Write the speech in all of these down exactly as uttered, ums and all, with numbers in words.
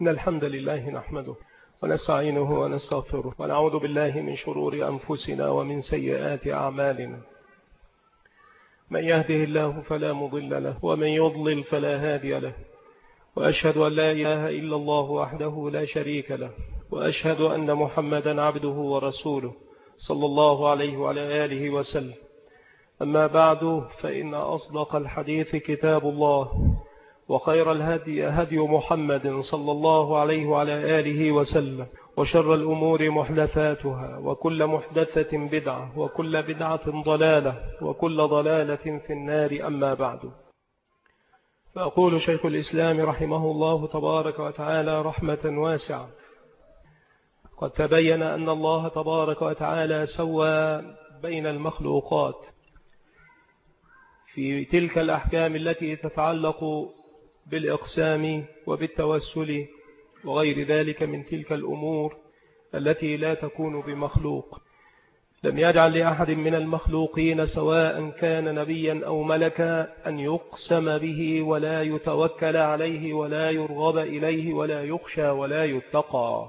إن الحمد لله نحمده ونستعينه ونستغفره ونعوذ بالله من شرور أنفسنا ومن سيئات أعمالنا. من يهده الله فلا مضل له ومن يضلل فلا هادي له، وأشهد أن لا إله إلا الله وحده لا شريك له، وأشهد أن محمدا عبده ورسوله صلى الله عليه وعلى آله وسلم. أما بعد، فإن أصدق الحديث كتاب الله، وخير الهدي هدي محمد صلى الله عليه وعلى آله وسلم، وشر الأمور محدثاتها، وكل محدثة بدعة، وكل بدعة ضلالة، وكل ضلالة في النار. أما بعد، فأقول شيخ الإسلام رحمه الله تبارك وتعالى رحمة واسعة: قد تبين أن الله تبارك وتعالى سوى بين المخلوقات في تلك الأحكام التي تتعلق بالإقسام وبالتوسل وغير ذلك من تلك الأمور التي لا تكون بمخلوق. لم يجعل لأحد من المخلوقين سواء كان نبيا أو ملكا أن يقسم به ولا يتوكل عليه ولا يرغب إليه ولا يخشى ولا يتقى،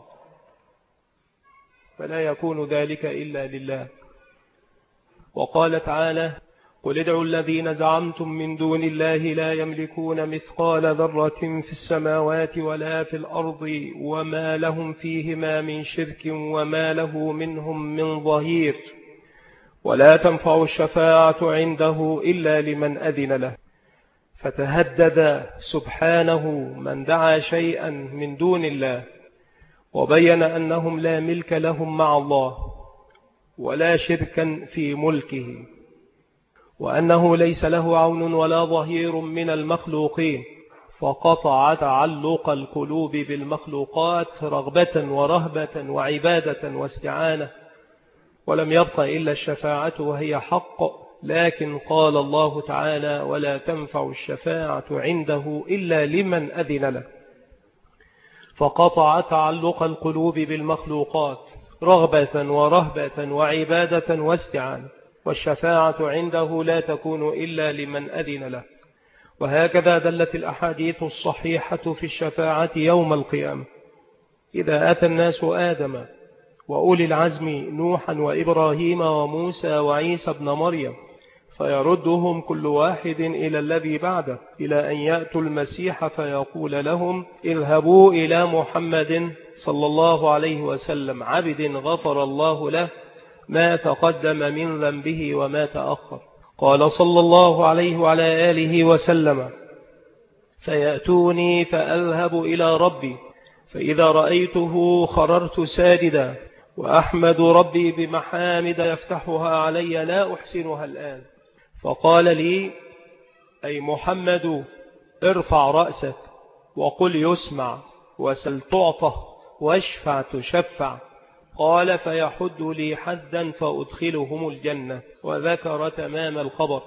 فلا يكون ذلك إلا لله. وقال تعالى: قل ادعوا الذين زعمتم من دون الله لا يملكون مثقال ذرة في السماوات ولا في الأرض وما لهم فيهما من شرك وما له منهم من ظهير ولا تنفع الشفاعة عنده إلا لمن أذن له. فتهدد سبحانه من دعا شيئا من دون الله، وبين أنهم لا ملك لهم مع الله ولا شركا في ملكه، وأنه ليس له عون ولا ظهير من المخلوقين، فقطع تعلق القلوب بالمخلوقات رغبة ورهبة وعبادة واستعانة، ولم يبق إلا الشفاعة وهي حق. لكن قال الله تعالى: ولا تنفع الشفاعة عنده إلا لمن أذن له. فقطع تعلق القلوب بالمخلوقات رغبة ورهبة وعبادة واستعانة، والشفاعة عنده لا تكون إلا لمن أذن له. وهكذا دلت الأحاديث الصحيحة في الشفاعة يوم القيامة. إذا أتى الناس آدم وأولي العزم نوحا وإبراهيم وموسى وعيسى بن مريم، فيردهم كل واحد إلى الذي بعده، إلى أن يأتوا المسيح فيقول لهم: اذهبوا إلى محمد صلى الله عليه وسلم، عبد غفر الله له ما تقدم من ذنبه وما تأخر. قال صلى الله عليه وعلى آله وسلم: فيأتوني فأذهب إلى ربي، فإذا رأيته خررت ساجدا وأحمد ربي بمحامد يفتحها علي لا أحسنها الآن. فقال لي: أي محمد، ارفع رأسك وقل يسمع، وسل تعطى، واشفع تشفع. قال: فيحد لي حدا فأدخلهم الجنة. وذكر تمام الخبر.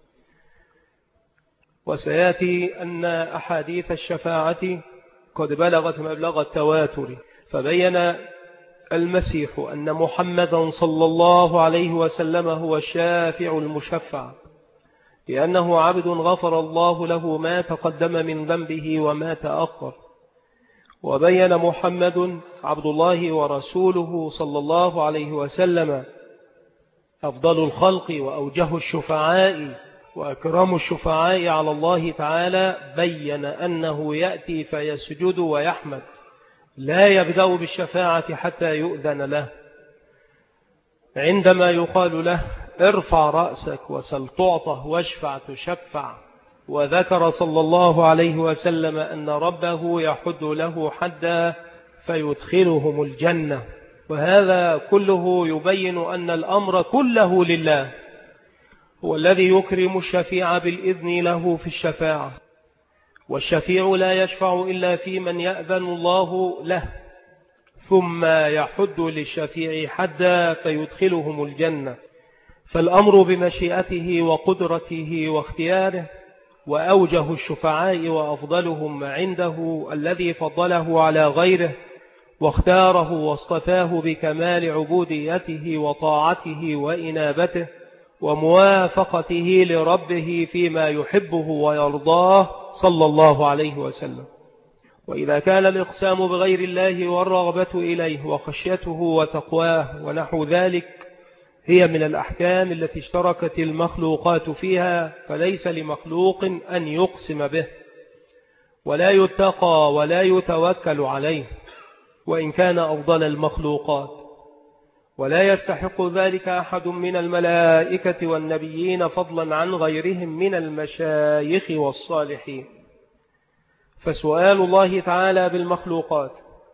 وسيأتي أن أحاديث الشفاعة قد بلغت مبلغ التواتر، فبين المسيح أن محمدا صلى الله عليه وسلم هو الشافع المشفع، لأنه عبد غفر الله له ما تقدم من ذنبه وما تأخر. وبين محمد عبد الله ورسوله صلى الله عليه وسلم أفضل الخلق وأوجه الشفعاء وأكرم الشفعاء على الله تعالى. بين أنه يأتي فيسجد ويحمد، لا يبدأ بالشفاعة حتى يؤذن له. عندما يقال له: ارفع رأسك وسل تعطى واشفع تشفع. وذكر صلى الله عليه وسلم أن ربه يحد له حدا فيدخلهم الجنة. وهذا كله يبين أن الأمر كله لله، هو الذي يكرم الشفيع بالإذن له في الشفاعة، والشفيع لا يشفع إلا في من يأذن الله له، ثم يحد للشفيع حدا فيدخلهم الجنة. فالأمر بمشيئته وقدرته واختياره. وأوجه الشفعاء وأفضلهم عنده الذي فضله على غيره واختاره واصطفاه بكمال عبوديته وطاعته وإنابته وموافقته لربه فيما يحبه ويرضاه صلى الله عليه وسلم. وإذا كان الإقسام بغير الله والرغبة إليه وخشيته وتقواه ونحو ذلك هي من الأحكام التي اشتركت المخلوقات فيها، فليس لمخلوق أن يقسم به، ولا يتقى ولا يتوكل عليه وإن كان أفضل المخلوقات، ولا يستحق ذلك أحد من الملائكة والنبيين فضلا عن غيرهم من المشايخ والصالحين. فسؤال الله تعالى بالمخلوقات،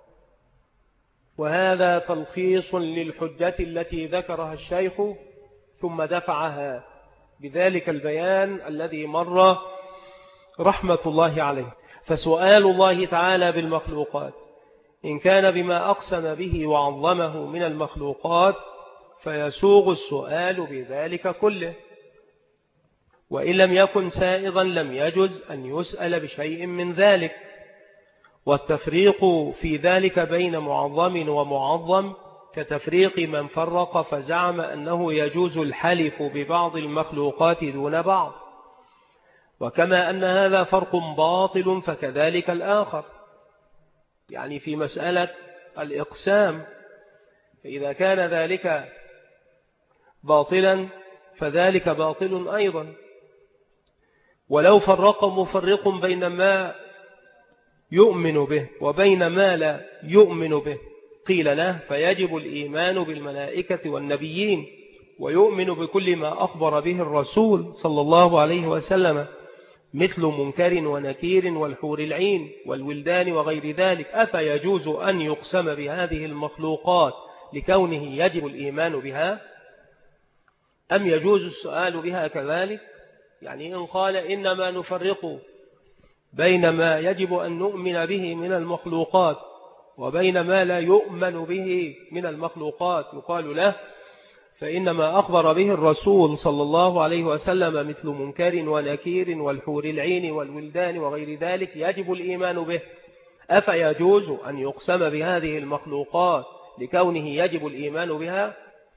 وهذا تلخيص للحجة التي ذكرها الشيخ ثم دفعها بذلك البيان الذي مر رحمة الله عليه. فسؤال الله تعالى بالمخلوقات إن كان بما أقسم به وعظمه من المخلوقات فيسوغ السؤال بذلك كله، وإن لم يكن سائغا لم يجز أن يسأل بشيء من ذلك. والتفريق في ذلك بين معظم ومعظم كتفريق من فرق فزعم أنه يجوز الحلف ببعض المخلوقات دون بعض، وكما أن هذا فرق باطل فكذلك الآخر، يعني في مسألة الإقسام، فإذا كان ذلك باطلا فذلك باطل أيضا. ولو فرق مفرق بين ما يؤمن به وبين ما لا يؤمن به قيل له فيجب الإيمان بالملائكة والنبيين ويؤمن بكل ما أخبر به الرسول صلى الله عليه وسلم مثل منكر ونكير والحور العين والولدان وغير ذلك. أفيجوز أن يقسم بهذه المخلوقات لكونه يجب الإيمان بها، أم يجوز السؤال بها كذلك؟ يعني إن قال إنما نفرق بين ما يجب أن نؤمن به من المخلوقات وبين ما لا يؤمن به من المخلوقات، يقال له فإنما أخبر به الرسول صلى الله عليه وسلم مثل منكر ونكير والحور العين والولدان وغير ذلك يجب الإيمان به. أفيجوز أن يقسم بهذه المخلوقات لكونه يجب الإيمان بها،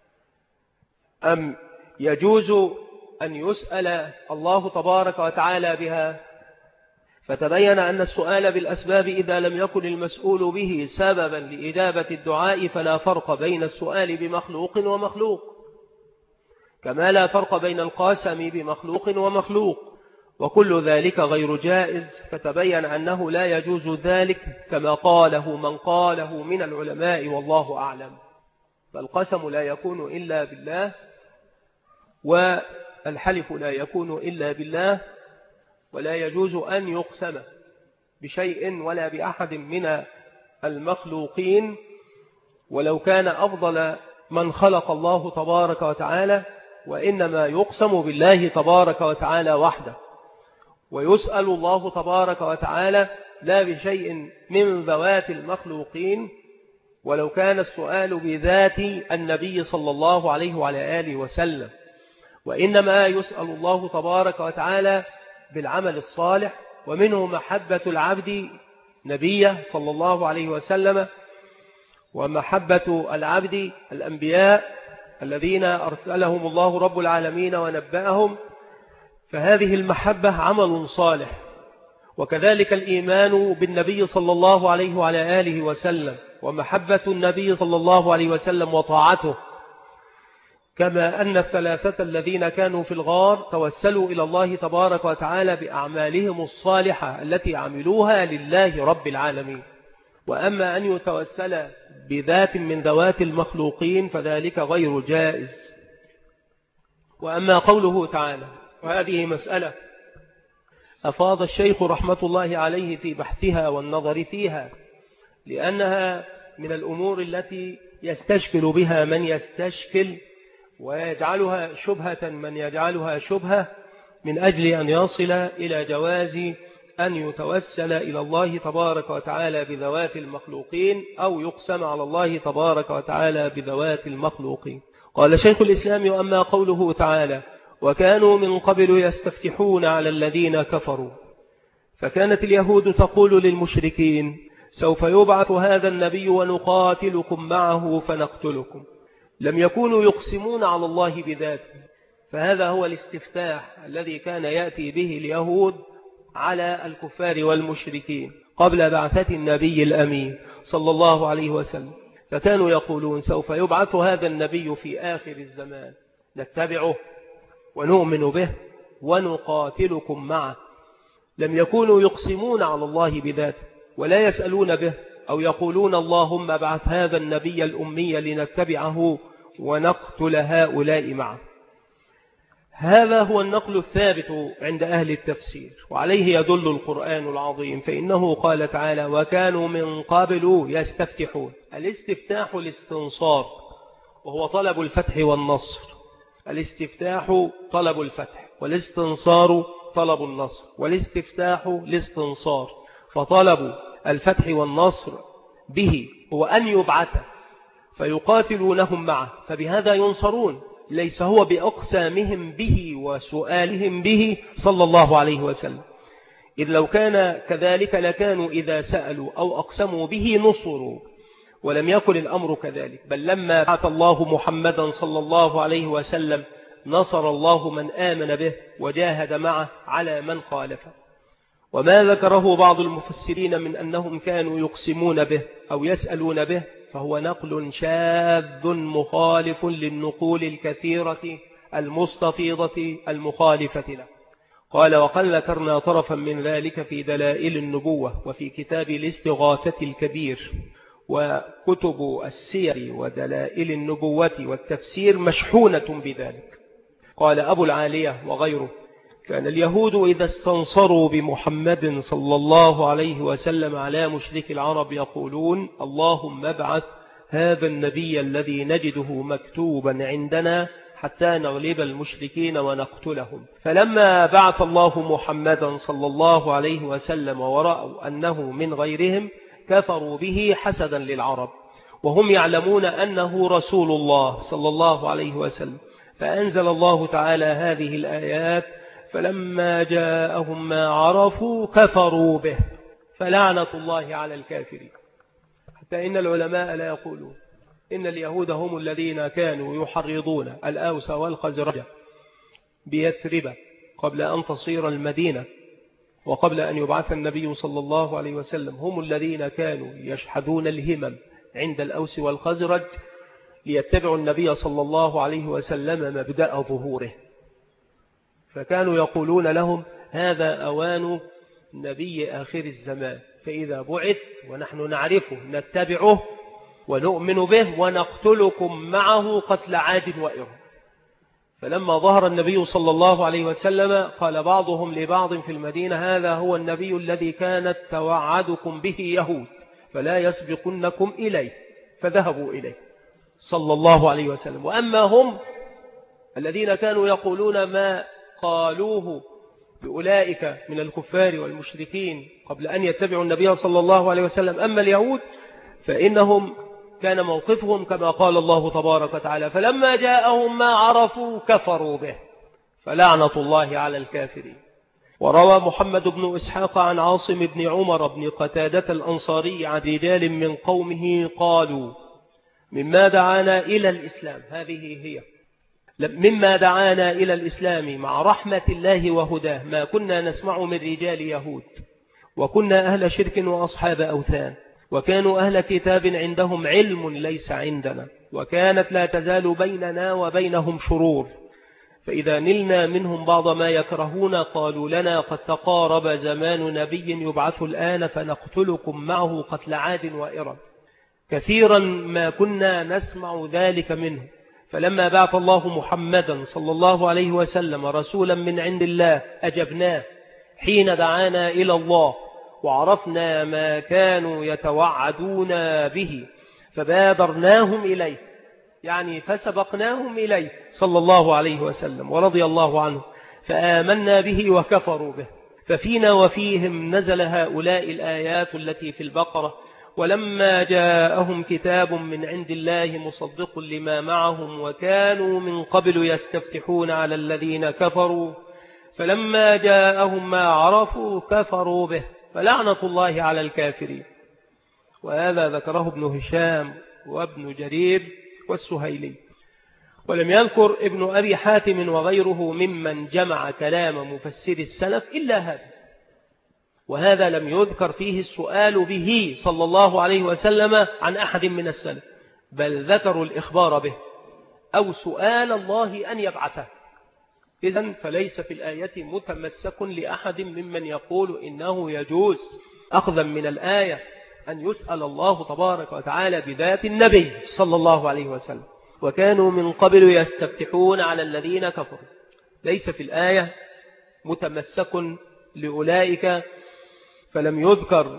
أم يجوز أن يسأل الله تبارك وتعالى بها؟ فتبين أن السؤال بالأسباب إذا لم يكن المسؤول به سببا لإجابة الدعاء فلا فرق بين السؤال بمخلوق ومخلوق، كما لا فرق بين القاسم بمخلوق ومخلوق، وكل ذلك غير جائز. فتبين أنه لا يجوز ذلك كما قاله من قاله من العلماء والله أعلم. فالقسم لا يكون إلا بالله، والحلف لا يكون إلا بالله، ولا يجوز أن يقسم بشيء ولا بأحد من المخلوقين ولو كان أفضل من خلق الله تبارك وتعالى، وإنما يقسم بالله تبارك وتعالى وحده، ويسأل الله تبارك وتعالى لا بشيء من ذوات المخلوقين ولو كان السؤال بذات النبي صلى الله عليه وعلى آله وسلم، وإنما يسأل الله تبارك وتعالى بالعمل الصالح، ومنه محبة العبد نبيه صلى الله عليه وسلم، ومحبة العبد الأنبياء الذين أرسلهم الله رب العالمين ونبأهم، فهذه المحبة عمل صالح. وكذلك الإيمان بالنبي صلى الله عليه وعلى آله وسلم ومحبة النبي صلى الله عليه وسلم وطاعته، كما أن الثلاثة الذين كانوا في الغار توسلوا إلى الله تبارك وتعالى بأعمالهم الصالحة التي عملوها لله رب العالمين. وأما أن يتوسل بذات من ذوات المخلوقين فذلك غير جائز. وأما قوله تعالى، وهذه مسألة أفاض الشيخ رحمة الله عليه في بحثها والنظر فيها، لأنها من الأمور التي يستشكل بها من يستشكل ويجعلها شبهة من يجعلها شبهة، من أجل أن يصل إلى جواز أن يتوسل إلى الله تبارك وتعالى بذوات المخلوقين أو يقسم على الله تبارك وتعالى بذوات المخلوقين. قال شيخ الإسلام: وأما قوله تعالى: وكانوا من قبل يستفتحون على الذين كفروا، فكانت اليهود تقول للمشركين: سوف يبعث هذا النبي ونقاتلكم معه فنقتلكم. لم يكونوا يقسمون على الله بذاته، فهذا هو الاستفتاح الذي كان يأتي به اليهود على الكفار والمشركين. قبل بعثة النبي الأمين صلى الله عليه وسلم، فكانوا يقولون سوف يبعث هذا النبي في آخر الزمان، نتبعه ونؤمن به ونقاتلكم معه. لم يكونوا يقسمون على الله بذاته ولا يسألون به أو يقولون اللهم ابعث هذا النبي الأمي لنتبعه ونقتل هؤلاء معه. هذا هو النقل الثابت عند أهل التفسير، وعليه يدل القرآن العظيم، فإنه قال تعالى وكانوا من قبل يستفتحون. الاستفتاح الاستنصار، وهو طلب الفتح والنصر. الاستفتاح طلب الفتح، والاستنصار طلب النصر. والاستفتاح الاستنصار، فطلب الفتح والنصر به هو أن يبعث فيقاتلونهم معه، فبهذا ينصرون، ليس هو بأقسامهم به وسؤالهم به صلى الله عليه وسلم. إذ لو كان كذلك لكانوا إذا سألوا أو أقسموا به نصروا، ولم يكن الأمر كذلك، بل لما بعث الله محمدا صلى الله عليه وسلم نصر الله من آمن به وجاهد معه على من خالفه. وما ذكره بعض المفسرين من أنهم كانوا يقسمون به أو يسألون به فهو نقل شاذ مخالف للنقول الكثيرة المستفيضة المخالفة له. قال وقد ذكرنا طرفا من ذلك في دلائل النبوة وفي كتاب الاستغاثة الكبير، وكتب السير ودلائل النبوة والتفسير مشحونة بذلك. قال أبو العالية وغيره كان اليهود إذا استنصروا بمحمد صلى الله عليه وسلم على مشرك العرب يقولون اللهم ابعث هذا النبي الذي نجده مكتوبا عندنا حتى نغلب المشركين ونقتلهم. فلما بعث الله محمدا صلى الله عليه وسلم ورأوا أنه من غيرهم كفروا به حسدا للعرب، وهم يعلمون أنه رسول الله صلى الله عليه وسلم. فأنزل الله تعالى هذه الآيات فلما جاءهم ما عرفوا كفروا به فلعنة الله على الكافرين. حتى إن العلماء لا يقولون إن اليهود هم الذين كانوا يحرضون الأوس والخزرج بيثرب قبل أن تصير المدينة وقبل أن يبعث النبي صلى الله عليه وسلم، هم الذين كانوا يشحذون الهمم عند الأوس والخزرج ليتبعوا النبي صلى الله عليه وسلم مبدأ ظهوره. فكانوا يقولون لهم هذا أوان نبي آخر الزمان، فإذا بعث ونحن نعرفه نتبعه ونؤمن به ونقتلكم معه قتل عاد وإرم. فلما ظهر النبي صلى الله عليه وسلم قال بعضهم لبعض في المدينة هذا هو النبي الذي كانت توعدكم به يهود فلا يسبقنكم إليه، فذهبوا إليه صلى الله عليه وسلم. وأما هم الذين كانوا يقولون ما قالوه لأولئك من الكفار والمشركين قبل أن يتبعوا النبي صلى الله عليه وسلم، أما اليهود فإنهم كان موقفهم كما قال الله تبارك وتعالى فلما جاءهم ما عرفوا كفروا به فلعنة الله على الكافرين. وروى محمد بن إسحاق عن عاصم بن عمر بن قتادة الأنصاري عن رجال من قومه قالوا مما دعانا إلى الإسلام، هذه هي مما دعانا إلى الإسلام مع رحمة الله وهداه ما كنا نسمع من رجال يهود، وكنا أهل شرك وأصحاب أوثان، وكانوا أهل كتاب عندهم علم ليس عندنا، وكانت لا تزال بيننا وبينهم شرور، فإذا نلنا منهم بعض ما يكرهون قالوا لنا قد تقارب زمان نبي يبعث الآن فنقتلكم معه قتل عاد وإرم. كثيرا ما كنا نسمع ذلك منه، فلما بعث الله محمدا صلى الله عليه وسلم رسولا من عند الله أجبناه حين دعانا إلى الله، وعرفنا ما كانوا يتوعدون به فبادرناهم إليه، يعني فسبقناهم إليه صلى الله عليه وسلم ورضي الله عنه، فآمنا به وكفروا به. ففينا وفيهم نزل هؤلاء الآيات التي في البقرة ولما جاءهم كتاب من عند الله مصدق لما معهم وكانوا من قبل يستفتحون على الذين كفروا فلما جاءهم ما عرفوا كفروا به فلعنة الله على الكافرين. وهذا ذكره ابن هشام وابن جرير والسهيلي، ولم يذكر ابن أبي حاتم وغيره ممن جمع كلام مفسر السلف إلا هذا. وهذا لم يذكر فيه السؤال به صلى الله عليه وسلم عن أحد من السلف، بل ذكروا الإخبار به أو سؤال الله أن يبعثه. إذن فليس في الآية متمسك لأحد ممن يقول إنه يجوز أخذا من الآية أن يسأل الله تبارك وتعالى بذات النبي صلى الله عليه وسلم. وكانوا من قبل يستفتحون على الذين كفروا، ليس في الآية متمسك لأولئك، فلم يذكر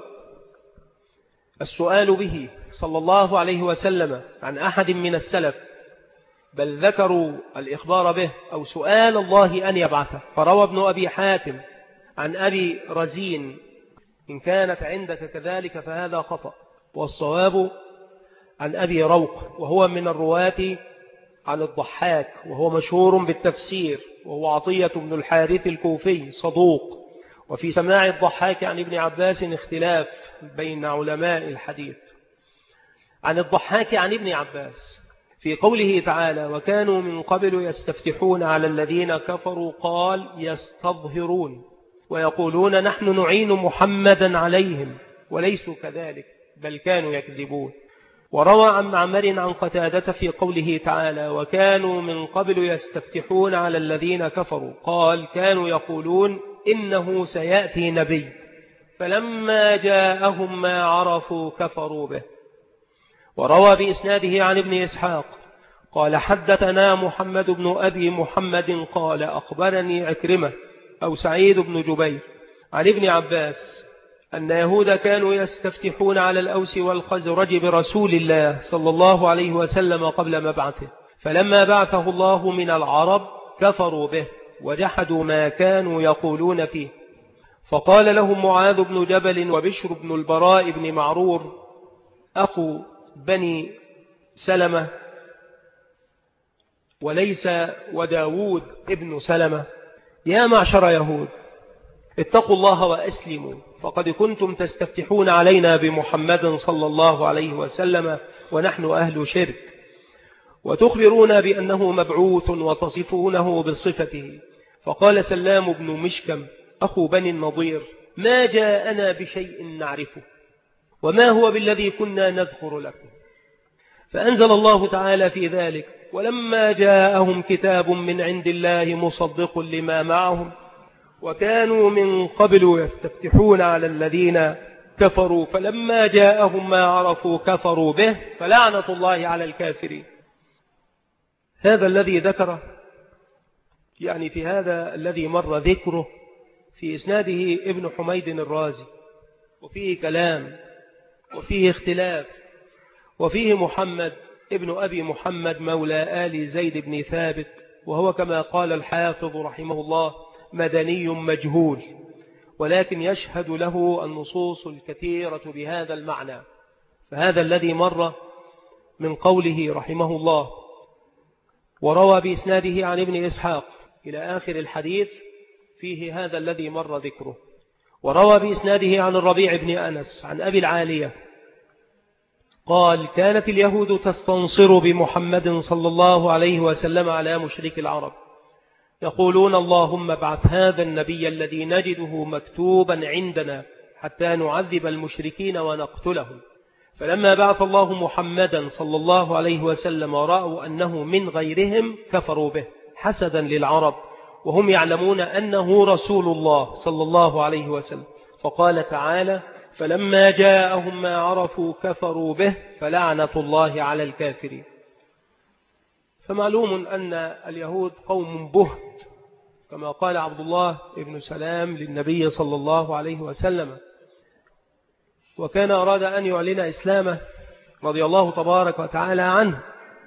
السؤال به صلى الله عليه وسلم عن أحد من السلف، بل ذكروا الإخبار به أو سؤال الله أن يبعثه. فروى ابن أبي حاتم عن أبي رزين: إن كانت عندك كذلك فهذا خطأ، والصواب عن أبي روق، وهو من الرواة عن الضحاك، وهو مشهور بالتفسير، وهو عطية بن الحارث الكوفي صدوق. وفي سماع الضحاك عن ابن عباس اختلاف بين علماء الحديث. عن الضحاك عن ابن عباس في قوله تعالى: وكانوا من قبل يستفتحون على الذين كفروا، قال: يستظهرون ويقولون نحن نعين محمدا عليهم، وليسوا كذلك بل كانوا يكذبون. وروى عن معمر عن قتادة في قوله تعالى: وكانوا من قبل يستفتحون على الذين كفروا، قال: كانوا يقولون إنه سيأتي نبي، فلما جاءهم ما عرفوا كفروا به. وروى بإسناده عن ابن إسحاق قال: حدثنا محمد بن أبي محمد قال: أخبرني عكرمة أو سعيد بن جبير عن ابن عباس أن يهود كانوا يستفتحون على الأوس والخزرج برسول الله صلى الله عليه وسلم قبل مبعثه، فلما بعثه الله من العرب كفروا به وجحدوا ما كانوا يقولون فيه. فقال لهم معاذ بن جبل وبشر بن البراء بن معرور أخو بني سلمة وليس وداود ابن سلمة: يا معشر يهود، اتقوا الله وأسلموا، فقد كنتم تستفتحون علينا بمحمد صلى الله عليه وسلم ونحن أهل شرك، وتخبرون بأنه مبعوث وتصفونه بصفته. فقال سلام بن مشكم أخو بني النضير: ما جاءنا بشيء نعرفه، وما هو بالذي كنا نذكر لكم. فأنزل الله تعالى في ذلك: ولما جاءهم كتاب من عند الله مصدق لما معهم وكانوا من قبل يستفتحون على الذين كفروا، فلما جاءهم ما عرفوا كفروا به، فلعنة الله على الكافرين. هذا الذي ذكره يعني في هذا الذي مر ذكره في إسناده ابن حميد الرازي، وفيه كلام وفيه اختلاف، وفيه محمد ابن أبي محمد مولى آل زيد بن ثابت، وهو كما قال الحافظ رحمه الله مدني مجهول، ولكن يشهد له النصوص الكثيرة بهذا المعنى. فهذا الذي مر من قوله رحمه الله: وروى بإسناده عن ابن إسحاق إلى آخر الحديث، فيه هذا الذي مر ذكره. وروى بإسناده عن الربيع بن أنس عن أبي العالية قال: كانت اليهود تستنصر بمحمد صلى الله عليه وسلم على مشرك العرب، يقولون: اللهم ابعث هذا النبي الذي نجده مكتوبا عندنا حتى نعذب المشركين ونقتلهم. فلما بعث الله محمدا صلى الله عليه وسلم ورأوا أنه من غيرهم كفروا به حسدا للعرب، وهم يعلمون أنه رسول الله صلى الله عليه وسلم. فقال تعالى: فلما جاءهم ما عرفوا كفروا به فلعنة الله على الكافرين. فمعلوم أن اليهود قوم بهت، كما قال عبد الله بن سلام للنبي صلى الله عليه وسلم، وكان أراد أن يعلن إسلامه رضي الله تبارك وتعالى عنه،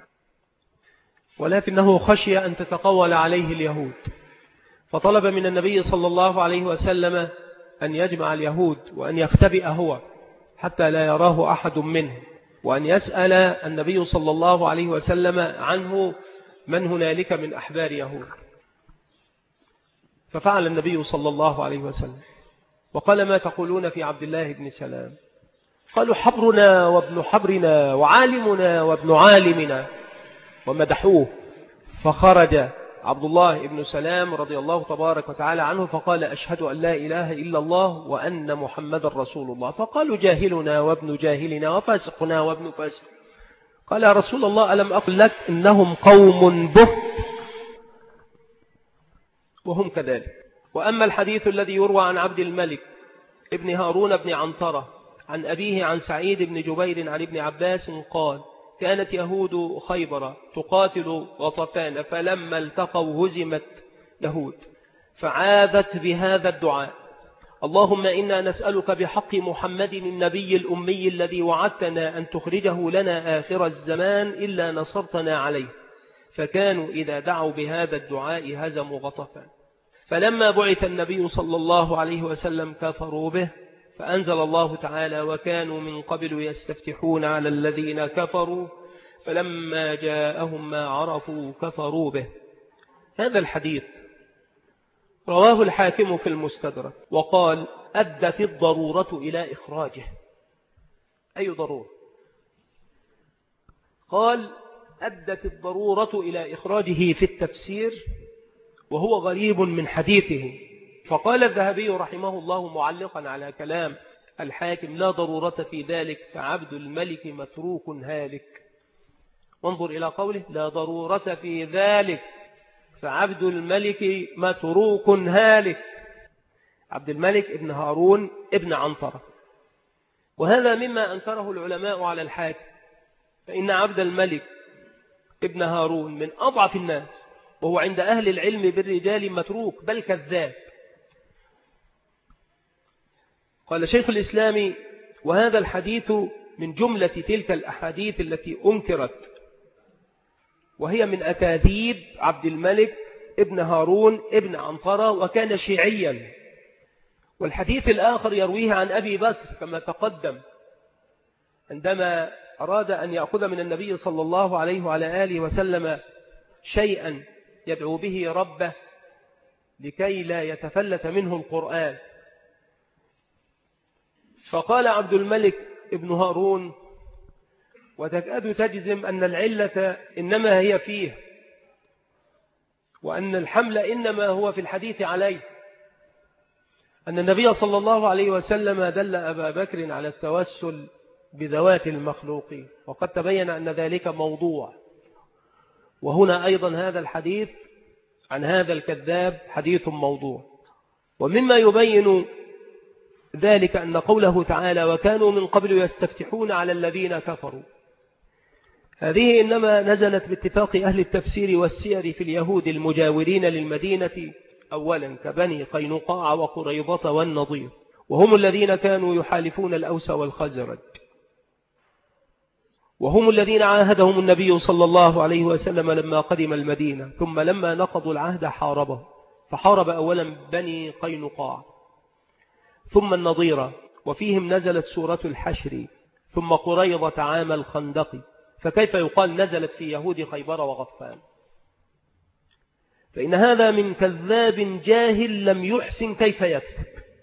ولكنه خشي أن تتقول عليه اليهود، فطلب من النبي صلى الله عليه وسلم أن يجمع اليهود وأن يختبئ هو حتى لا يراه أحد منهم، وأن يسأل النبي صلى الله عليه وسلم عنه من هنالك من أحبار يهود. ففعل النبي صلى الله عليه وسلم وقال: ما تقولون في عبد الله بن سلام؟ قالوا: حبرنا وابن حبرنا وعالمنا وابن عالمنا، ومدحوه. فخرج عبد الله بن سلام رضي الله تبارك وتعالى عنه فقال أشهد أن لا إله إلا الله وأن محمد رسول الله. فقالوا جاهلنا وابن جاهلنا وفاسقنا وابن فاسق. قال يا رسول الله ألم أقل لك إنهم قوم بهت وهم كذلك. وأما الحديث الذي يروى عن عبد الملك ابن هارون بن عنترة عن أبيه عن سعيد بن جبير عن ابن عباس قال كانت يهود خيبر تقاتل غطفان فلما التقوا هزمت يهود فعاذت بهذا الدعاء اللهم إنا نسألك بحق محمد النبي الأمي الذي وعدتنا أن تخرجه لنا آخر الزمان إلا نصرتنا عليه. فكانوا إذا دعوا بهذا الدعاء هزموا غطفان. فلما بعث النبي صلى الله عليه وسلم كفروا به فأنزل الله تعالى وكانوا من قبل يستفتحون على الذين كفروا فلما جاءهم ما عرفوا كفروا به. هذا الحديث رواه الحاكم في المستدرك وقال أدت الضرورة إلى إخراجه. أي ضرورة؟ قال أدت الضرورة إلى إخراجه في التفسير وهو غريب من حديثه. فقال الذهبي رحمه الله معلقا على كلام الحاكم لا ضرورة في ذلك فعبد الملك متروك هالك. وانظر إلى قوله لا ضرورة في ذلك فعبد الملك متروك هالك. عبد الملك ابن هارون ابن عنترة. وهذا مما أنكره العلماء على الحاكم فإن عبد الملك ابن هارون من أضعف الناس وهو عند أهل العلم بالرجال متروك بل كذاب. قال شيخ الإسلام وهذا الحديث من جملة تلك الأحاديث التي أنكرت وهي من أكاذيب عبد الملك ابن هارون ابن عنترة وكان شيعيا. والحديث الآخر يرويه عن أبي بكر كما تقدم عندما أراد أن يأخذ من النبي صلى الله عليه وعلى آله وسلم شيئا يدعو به ربه لكي لا يتفلت منه القرآن. فقال عبد الملك ابن هارون وتكاد تجزم أن العلة إنما هي فيه وأن الحمل إنما هو في الحديث عليه أن النبي صلى الله عليه وسلم دل أبا بكر على التوسل بذوات المخلوقين وقد تبين أن ذلك موضوع. وهنا أيضا هذا الحديث عن هذا الكذاب حديث موضوع. ومما يبين ذلك أن قوله تعالى وكانوا من قبل يستفتحون على الذين كفروا هذه إنما نزلت باتفاق أهل التفسير والسير في اليهود المجاورين للمدينة أولا كبني قينقاع وقريظة والنضير وهم الذين كانوا يحالفون الأوس والخزرج وهم الذين عاهدهم النبي صلى الله عليه وسلم لما قدم المدينة ثم لما نقضوا العهد حاربه فحارب أولا بني قينقاع ثم النضير وفيهم نزلت سورة الحشر ثم قريظة عام الخندق. فكيف يقال نزلت في يهود خيبر وغطفان؟ فإن هذا من كذاب جاهل لم يحسن كيف يكذب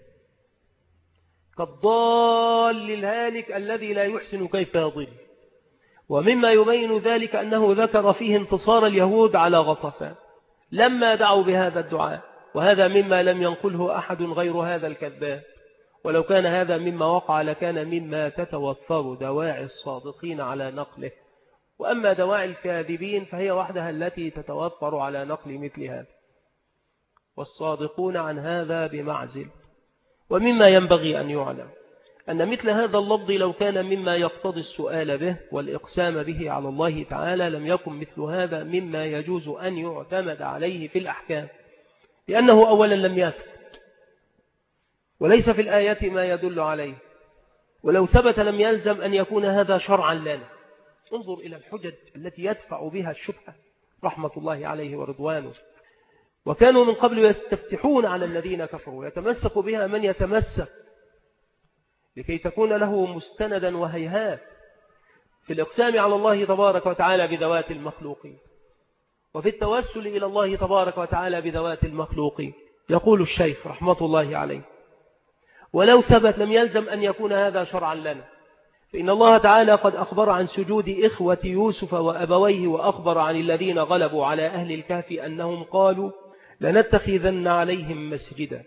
كالضال الهالك الذي لا يحسن كيف يضل. ومما يبين ذلك أنه ذكر فيه انتصار اليهود على غطفان لما دعوا بهذا الدعاء وهذا مما لم ينقله أحد غير هذا الكذاب. ولو كان هذا مما وقع لكان مما تتوفر دواعي الصادقين على نقله. وأما دواعي الكاذبين فهي وحدها التي تتوفر على نقل مثل هذا والصادقون عن هذا بمعزل. ومما ينبغي أن يعلم أن مثل هذا اللفظ لو كان مما يقتضي السؤال به والإقسام به على الله تعالى لم يكن مثل هذا مما يجوز أن يعتمد عليه في الأحكام لأنه أولا لم يثبت وليس في الآيات ما يدل عليه ولو ثبت لم يلزم أن يكون هذا شرعا لنا. انظر إلى الحجج التي يدفع بها الشبهة رحمة الله عليه ورضوانه. وكانوا من قبل يستفتحون على الذين كفروا يتمسك بها من يتمسك لكي تكون له مستندا وهيهات في الإقسام على الله تبارك وتعالى بذوات المخلوقين وفي التوسل إلى الله تبارك وتعالى بذوات المخلوقين. يقول الشيخ رحمة الله عليه ولو ثبت لم يلزم أن يكون هذا شرعا لنا فإن الله تعالى قد أخبر عن سجود إخوة يوسف وأبويه، وأخبر عن الذين غلبوا على أهل الكهف أنهم قالوا لنتخذن عليهم مسجدا.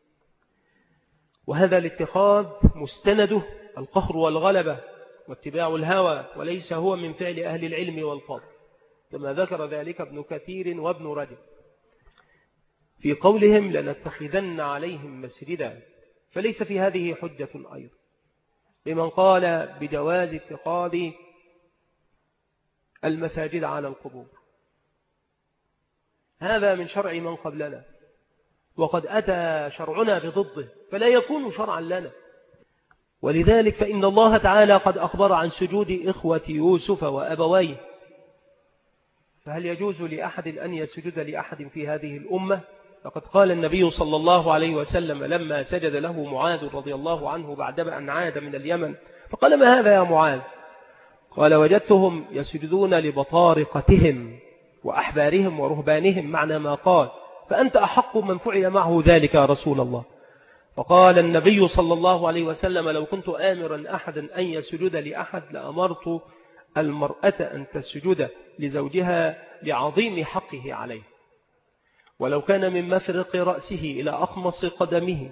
وهذا الاتخاذ مستنده القهر والغلبة واتباع الهوى، وليس هو من فعل أهل العلم والفضل، كما ذكر ذلك ابن كثير وابن رجب في قولهم لنتخذن عليهم مسجدا. فليس في هذه حجة أيضا لمن قال بجواز اتخاذ المساجد على القبور. هذا من شرع من قبلنا، وقد أتى شرعنا بضده، فلا يكون شرعا لنا. ولذلك فإن الله تعالى قد أخبر عن سجود إخوة يوسف وأبويه، فهل يجوز لأحد أن يسجد لأحد في هذه الأمة؟ فقد قال النبي صلى الله عليه وسلم لما سجد له معاذ رضي الله عنه بعدما أن عاد من اليمن، فقال ما هذا يا معاذ؟ قال وجدتهم يسجدون لبطارقتهم وأحبارهم ورهبانهم، معنى ما قال، فأنت أحق من فعل معه ذلك يا رسول الله. فقال النبي صلى الله عليه وسلم لو كنت آمرا أحدا أن يسجد لأحد لأمرت المرأة أن تسجد لزوجها لعظيم حقه عليه، ولو كان من مفرق رأسه إلى أخمص قدمه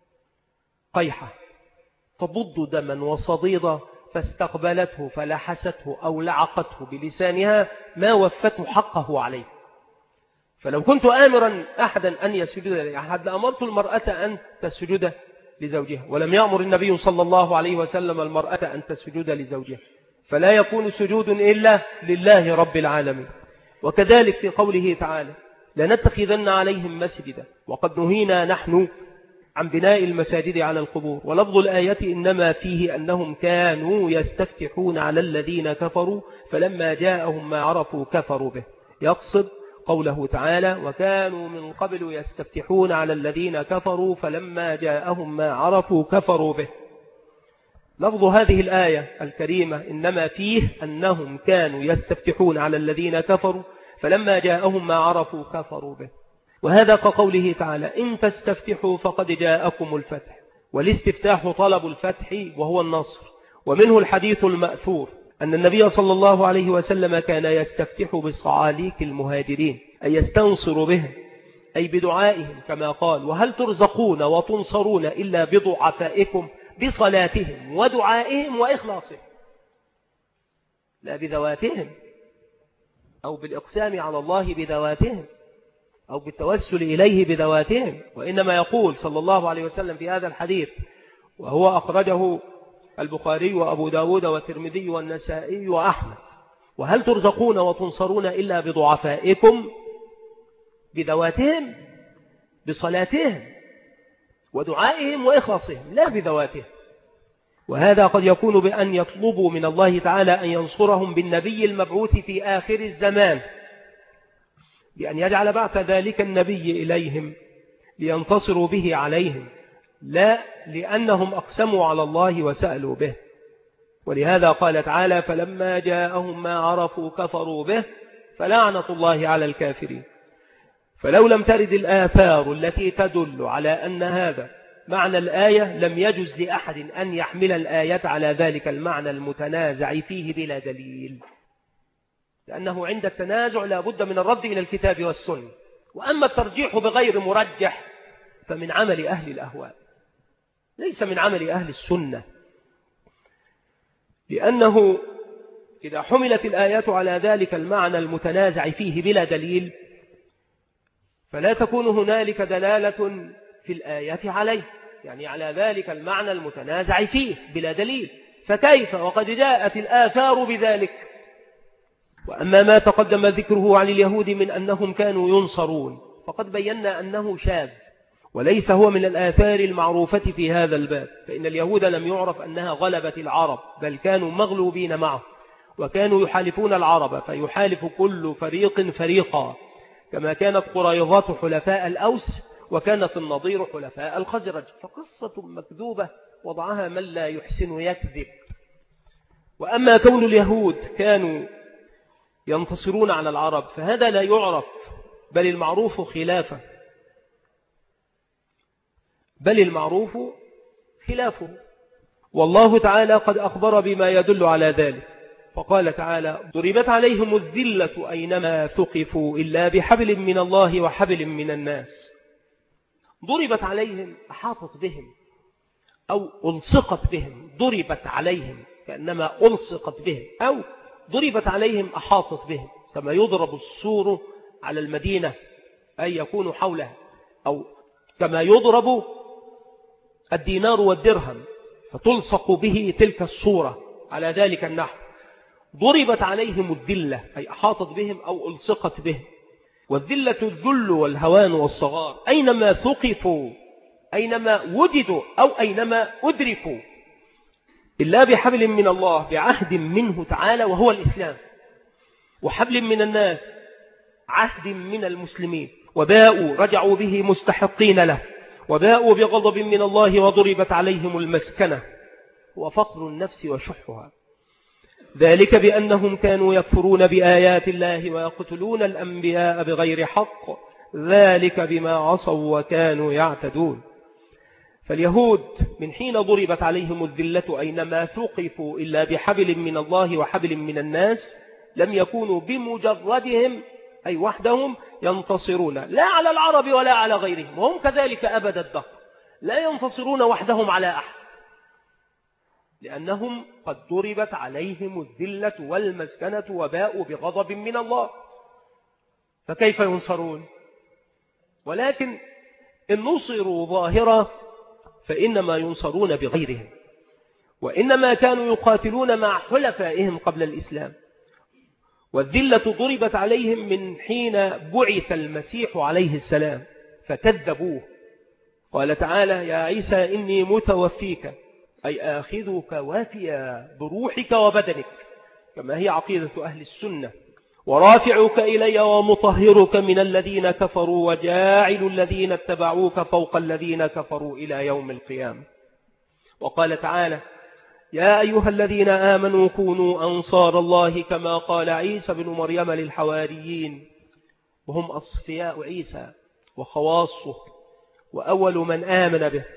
قيحة تبض دما وصديدا فاستقبلته فلحسته أو لعقته بلسانها ما وفته حقه عليه. فلو كنت آمرا أحدا أن يسجد لأحد لأمرت المرأة أن تسجد لزوجها، ولم يأمر النبي صلى الله عليه وسلم المرأة أن تسجد لزوجها، فلا يكون سجود إلا لله رب العالمين. وكذلك في قوله تعالى لنتخذن عليهم مسجدا، وقد نهينا نحن عن بناء المساجد على القبور، ولفظ الآية إنما فيه أنهم كانوا يستفتحون على الذين كفروا فلما جاءهم ما عرفوا كفروا به، يقصد قوله تعالى وكانوا من قبل يستفتحون على الذين كفروا فلما جاءهم ما عرفوا كفروا به. لفظ هذه الآية الكريمة إنما فيه أنهم كانوا يستفتحون على الذين كفروا فلما جاءهم ما عرفوا كفروا به، وهذا كقوله تعالى إن تستفتحوا فقد جاءكم الفتح، والاستفتاح طلب الفتح وهو النصر. ومنه الحديث المأثور أن النبي صلى الله عليه وسلم كان يستفتح بصعاليك المهاجرين أي يستنصر بهم أي بدعائهم، كما قال وهل ترزقون وتنصرون إلا بضعفائكم بصلاتهم ودعائهم وإخلاصهم، لا بذواتهم أو بالإقسام على الله بذواتهم أو بالتوسل إليه بذواتهم، وإنما يقول صلى الله عليه وسلم في هذا الحديث وهو أخرجه البخاري وأبو داود والترمذي والنسائي وأحمد وهل ترزقون وتنصرون إلا بضعفائكم بذواتهم بصلاتهم ودعائهم وإخلاصهم لا بذواتهم. وهذا قد يكون بأن يطلبوا من الله تعالى أن ينصرهم بالنبي المبعوث في آخر الزمان، بأن يجعل بعث ذلك النبي إليهم لينتصروا به عليهم، لا لأنهم أقسموا على الله وسألوا به. ولهذا قال تعالى فلما جاءهم ما عرفوا كفروا به فلعنة الله على الكافرين. فلو لم ترد الآثار التي تدل على أن هذا معنى الآية لم يجز لأحد أن يحمل الآية على ذلك المعنى المتنازع فيه بلا دليل، لأنه عند التنازع لا بد من الرد إلى الكتاب والسنة. وأما الترجيح بغير مرجح فمن عمل أهل الأهواء ليس من عمل أهل السنة، لأنه إذا حملت الآيات على ذلك المعنى المتنازع فيه بلا دليل فلا تكون هنالك دلالة في الآية عليه، يعني على ذلك المعنى المتنازع فيه بلا دليل، فكيف وقد جاءت الآثار بذلك. وأما ما تقدم ذكره عن اليهود من أنهم كانوا ينصرون فقد بينا أنه شاذ وليس هو من الآثار المعروفة في هذا الباب، فإن اليهود لم يعرف أنها غلبت العرب بل كانوا مغلوبين معه، وكانوا يحالفون العرب فيحالف كل فريق فريقا، كما كانت قريظات حلفاء الأوس وكانت النضير حلفاء الخزرج، فقصة مكذوبة وضعها من لا يحسن يكذب. وأما كون اليهود كانوا ينتصرون على العرب فهذا لا يعرف بل المعروف خلافه بل المعروف خلافه والله تعالى قد أخبر بما يدل على ذلك، فقال تعالى: ضربت عليهم الذلة أينما ثقفوا إلا بحبل من الله وحبل من الناس. ضربت عليهم أحاطت بهم أو ألصقت بهم، ضربت عليهم كأنما ألصقت بهم، أو ضربت عليهم أحاطت بهم، كما يضرب السور على المدينة أي يكون حولها، أو كما يضرب الدينار والدرهم فتلصق به تلك الصورة على ذلك النحو. ضربت عليهم الذلة أي أحاطت بهم أو ألصقت بهم. والذلة الذل والهوان والصغار أينما ثقفوا، أينما وجدوا أو أينما أدركوا، إلا بحبل من الله، بعهد منه تعالى وهو الإسلام، وحبل من الناس، عهد من المسلمين، وباءوا رجعوا به مستحقين له، وباءوا بغضب من الله، وضربت عليهم المسكنة وفقر النفس وشحها. ذلك بأنهم كانوا يكفرون بآيات الله ويقتلون الأنبياء بغير حق، ذلك بما عصوا وكانوا يعتدون. فاليهود من حين ضربت عليهم الذلة أينما ثقفوا إلا بحبل من الله وحبل من الناس، لم يكونوا بمجردهم أي وحدهم ينتصرون، لا على العرب ولا على غيرهم، وهم كذلك أبد الدهر لا ينتصرون وحدهم على أحد، لأنهم قد ضربت عليهم الذلة والمسكنة وباءوا بغضب من الله، فكيف ينصرون؟ ولكن إن نصروا ظاهرة فإنما ينصرون بغيرهم، وإنما كانوا يقاتلون مع حلفائهم قبل الإسلام. والذلة ضربت عليهم من حين بعث المسيح عليه السلام فكذبوه. قال تعالى: يا عيسى إني متوفيك أي آخذك وافيا بروحك وبدنك، كما هي عقيدة أهل السنة، ورافعك إلي ومطهرك من الذين كفروا وجاعل الذين اتبعوك فوق الذين كفروا إلى يوم القيامة. وقال تعالى: يا أيها الذين آمنوا كونوا أنصار الله كما قال عيسى بن مريم للحواريين، وهم أصفياء عيسى وخواصه وأول من آمن به،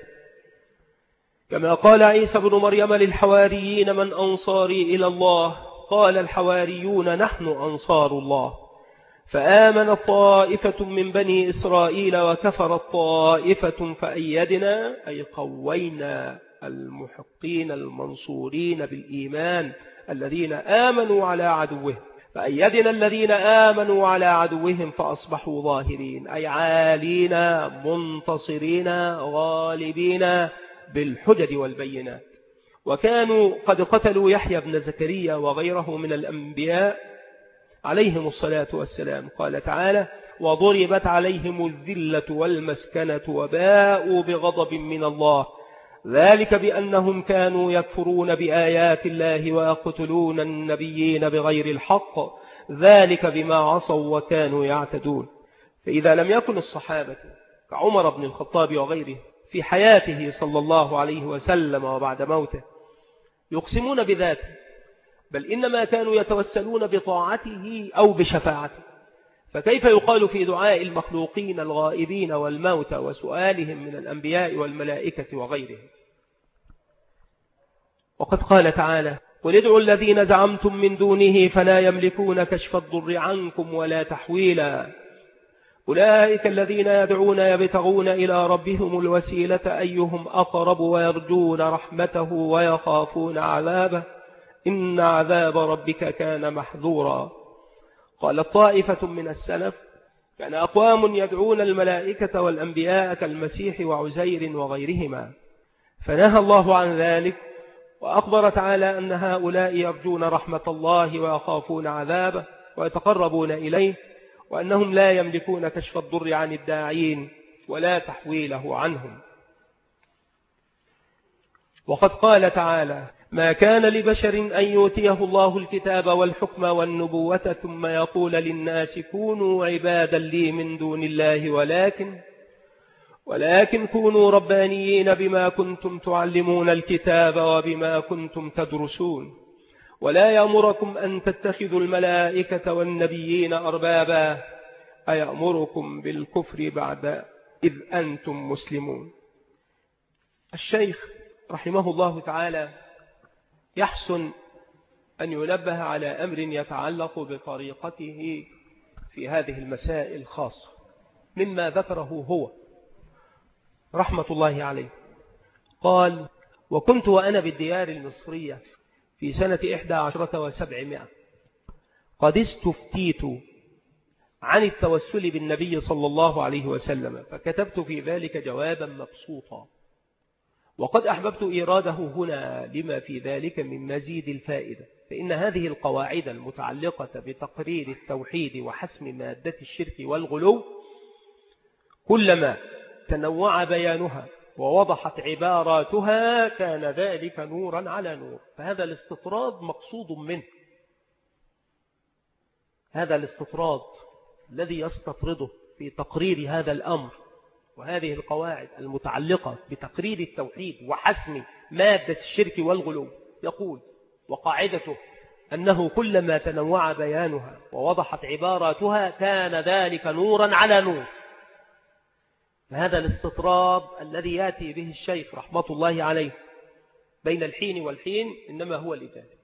كما قال عيسى بن مريم للحواريين: من أنصاري إلى الله؟ قال الحواريون: نحن أنصار الله. فآمن طائفة من بني إسرائيل وكفر طائفة فأيدنا أي قوينا المحقين المنصورين بالإيمان الذين آمنوا على عدوهم، فأيدنا الذين آمنوا على عدوهم فأصبحوا ظاهرين أي عالين منتصرين غالبين بالحجج والبينات. وكانوا قد قتلوا يحيى بن زكريا وغيره من الأنبياء عليهم الصلاة والسلام. قال تعالى: وضربت عليهم الذلة والمسكنة وباءوا بغضب من الله، ذلك بأنهم كانوا يكفرون بآيات الله ويقتلون النبيين بغير الحق، ذلك بما عصوا وكانوا يعتدون. فإذا لم يكن الصحابة كعمر بن الخطاب وغيره في حياته صلى الله عليه وسلم وبعد موته يقسمون بذاته، بل إنما كانوا يتوسلون بطاعته أو بشفاعته، فكيف يقال في دعاء المخلوقين الغائبين والموتى وسؤالهم من الأنبياء والملائكة وغيرهم؟ وقد قال تعالى: قل ادعوا الذين زعمتم من دونه فلا يملكون كشف الضر عنكم ولا تحويلا، أولئك الذين يدعون يبتغون إلى ربهم الوسيلة أيهم أقرب ويرجون رحمته ويخافون عذابه إن عذاب ربك كان محذورا. قال طائفة من السلف: كان أقوام يدعون الملائكة والأنبياء كالمسيح وعزير وغيرهما، فنهى الله عن ذلك، وأخبر تعالى أن هؤلاء يرجون رحمة الله ويخافون عذابه ويتقربون إليه، وأنهم لا يملكون كشف الضر عن الداعين ولا تحويله عنهم. وقد قال تعالى: ما كان لبشر أن يؤتيه الله الكتاب والحكم والنبوة ثم يقول للناس كونوا عبادا لي من دون الله ولكن ولكن كونوا ربانيين بما كنتم تعلمون الكتاب وبما كنتم تدرسون، ولا يأمركم أن تتخذوا الملائكة والنبيين أربابا أيأمركم بالكفر بعد إذ أنتم مسلمون. الشيخ رحمه الله تعالى يحسن أن ينبه على أمر يتعلق بطريقته في هذه المسائل الخاصة مما ذكره هو رحمة الله عليه. قال: وكنت وأنا بالديار المصرية في سنة إحدى عشرة وسبعمائة قد استفتيت عن التوسل بالنبي صلى الله عليه وسلم، فكتبت في ذلك جوابا مبسوطا، وقد أحببت إيراده هنا لما في ذلك من مزيد الفائدة، فإن هذه القواعد المتعلقة بتقرير التوحيد وحسم مادة الشرك والغلو كلما تنوع بيانها ووضحت عباراتها كان ذلك نورا على نور. فهذا الاستطراد مقصود منه، هذا الاستطراد الذي يستطرده في تقرير هذا الأمر وهذه القواعد المتعلقة بتقرير التوحيد وحسم مادة الشرك والغلو. يقول: وقاعدته أنه كلما تنوع بيانها ووضحت عباراتها كان ذلك نورا على نور. فهذا الاستطراد الذي يأتي به الشيخ رحمة الله عليه بين الحين والحين إنما هو لذلك.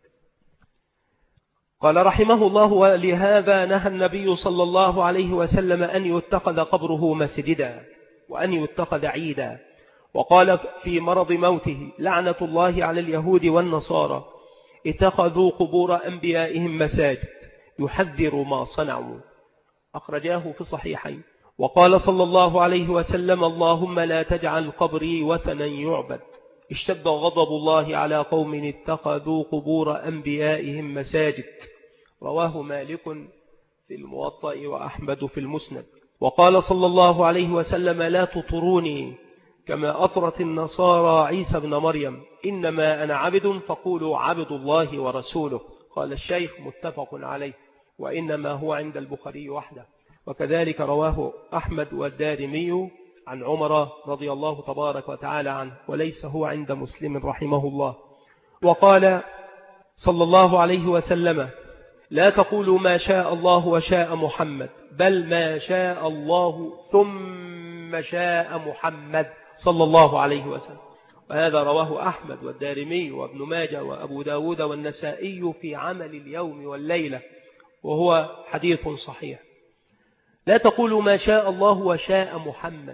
قال رحمه الله: ولهذا نهى النبي صلى الله عليه وسلم أن يتخذ قبره مسجدا وأن يتخذ عيدا. وقال في مرض موته: لعنة الله على اليهود والنصارى اتخذوا قبور أنبيائهم مساجد، يحذر ما صنعوا. أخرجاه في صحيحين. وقال صلى الله عليه وسلم: اللهم لا تجعل قبري وثنا يعبد، اشتد غضب الله على قوم اتخذوا قبور أنبيائهم مساجد. رواه مالك في الموطأ وأحمد في المسند. وقال صلى الله عليه وسلم: لا تطروني كما أطرت النصارى عيسى بن مريم، إنما أنا عبد فقولوا عبد الله ورسوله. قال الشيخ: متفق عليه، وإنما هو عند البخاري وحده. وكذلك رواه أحمد والدارمي عن عمر رضي الله تبارك وتعالى عنه، وليس هو عند مسلم رحمه الله. وقال صلى الله عليه وسلم: لا تقولوا ما شاء الله وشاء محمد، بل ما شاء الله ثم شاء محمد صلى الله عليه وسلم. وهذا رواه أحمد والدارمي وابن ماجه وأبو داود والنسائي في عمل اليوم والليلة، وهو حديث صحيح. لا تقولوا ما شاء الله وشاء محمد،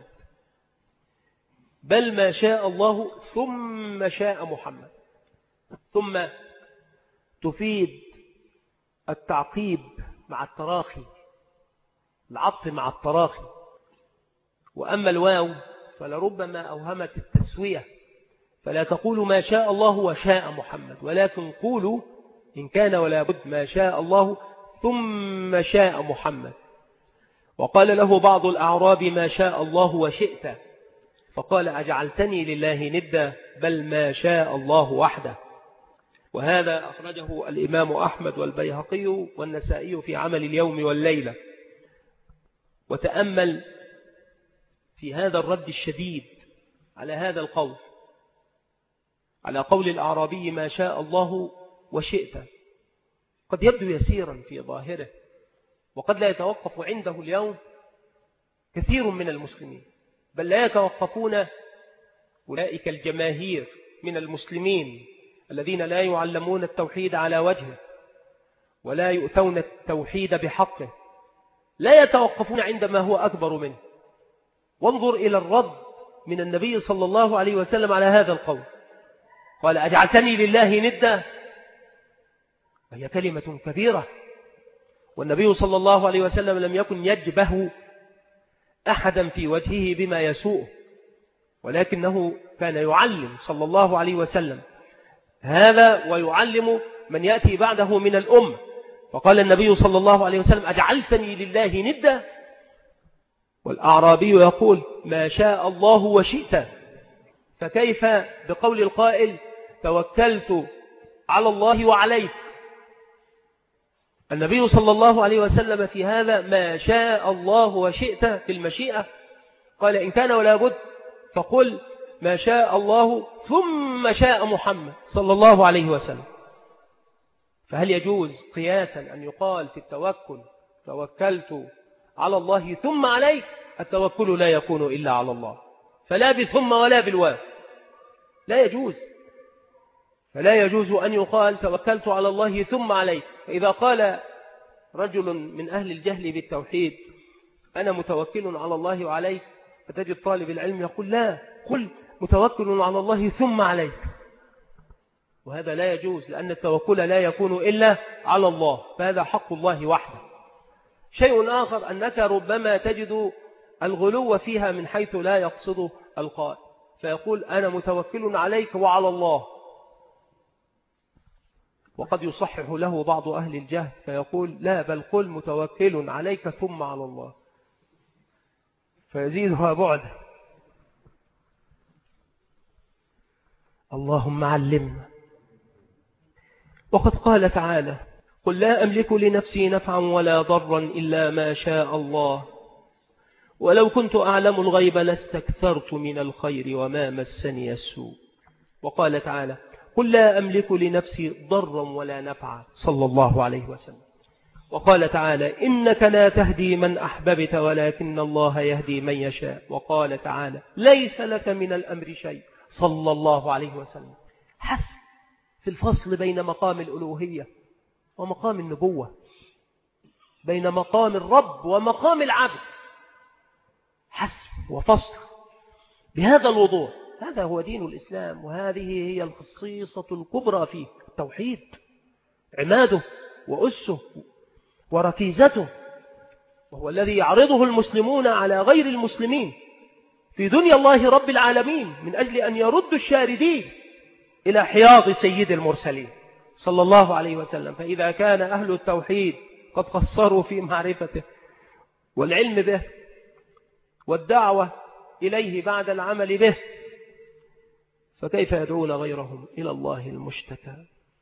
بل ما شاء الله ثم شاء محمد. ثم تفيد التعقيب مع التراخي، العطف مع التراخي. وأما الواو فلربما أوهمت التسوية، فلا تقولوا ما شاء الله وشاء محمد، ولكن قولوا إن كان ولا بد ما شاء الله ثم شاء محمد. وقال له بعض الأعراب: ما شاء الله وشئت، فقال: أجعلتني لله ندا، بل ما شاء الله وحده. وهذا أخرجه الإمام أحمد والبيهقي والنسائي في عمل اليوم والليلة. وتأمل في هذا الرد الشديد على هذا القول، على قول الأعرابي ما شاء الله وشئت، قد يبدو يسيرا في ظاهره، وقد لا يتوقف عنده اليوم كثير من المسلمين، بل لا يتوقفون أولئك الجماهير من المسلمين الذين لا يعلمون التوحيد على وجهه ولا يؤتون التوحيد بحقه، لا يتوقفون عندما هو أكبر منه. وانظر إلى الرد من النبي صلى الله عليه وسلم على هذا القول. قال: أجعلتني لله ندا، وهي كلمة كبيرة، والنبي صلى الله عليه وسلم لم يكن يجبه أحدا في وجهه بما يسوءه، ولكنه كان يعلم صلى الله عليه وسلم هذا ويعلم من يأتي بعده من الأمة. فقال النبي صلى الله عليه وسلم: أجعلتني لله ندا، والأعرابي يقول: ما شاء الله وشئت. فكيف بقول القائل: توكلت على الله وعليك؟ النبي صلى الله عليه وسلم في هذا ما شاء الله وشئت في المشيئة قال: إن كان ولا بد فقل ما شاء الله ثم شاء محمد صلى الله عليه وسلم. فهل يجوز قياسا أن يقال في التوكل توكلت على الله ثم عليك؟ التوكل لا يكون إلا على الله، فلا بثم ولا بالواو، لا يجوز. فلا يجوز أن يقال توكلت على الله ثم عليك. فإذا قال رجل من أهل الجهل بالتوحيد أنا متوكل على الله وعليك، فتجد طالب العلم يقول لا، قل متوكل على الله ثم عليك. وهذا لا يجوز، لأن التوكل لا يكون إلا على الله، فهذا حق الله وحده. شيء آخر أنك ربما تجد الغلو فيها من حيث لا يقصد القائل، فيقول أنا متوكل عليك وعلى الله، وقد يصحح له بعض أهل الجهل فيقول لا، بل قل متوكل عليك ثم على الله، فيزيدها بعدا. اللهم علمنا. وقد قال تعالى قل لا أملك لنفسي نفعا ولا ضرا إلا ما شاء الله ولو كنت أعلم الغيب لاستكثرت من الخير وما مسني السوء. وقال تعالى قل لا أملك لنفسي ضرا ولا نفعا، صلى الله عليه وسلم. وقال تعالى إنك لا تهدي من أحببت ولكن الله يهدي من يشاء. وقال تعالى ليس لك من الأمر شيء، صلى الله عليه وسلم. حسن في الفصل بين مقام الألوهية ومقام النبوة، بين مقام الرب ومقام العبد، حسم وفصل بهذا الوضوح. هذا هو دين الإسلام، وهذه هي الخصيصة الكبرى فيه، التوحيد عماده وأسه وركيزته، وهو الذي يعرضه المسلمون على غير المسلمين في دنيا الله رب العالمين من أجل أن يردوا الشاردين إلى حياض سيد المرسلين صلى الله عليه وسلم. فإذا كان أهل التوحيد قد قصروا في معرفته والعلم به والدعوة إليه بعد العمل به، فكيف يدعون غيرهم إلى الله المشتكى؟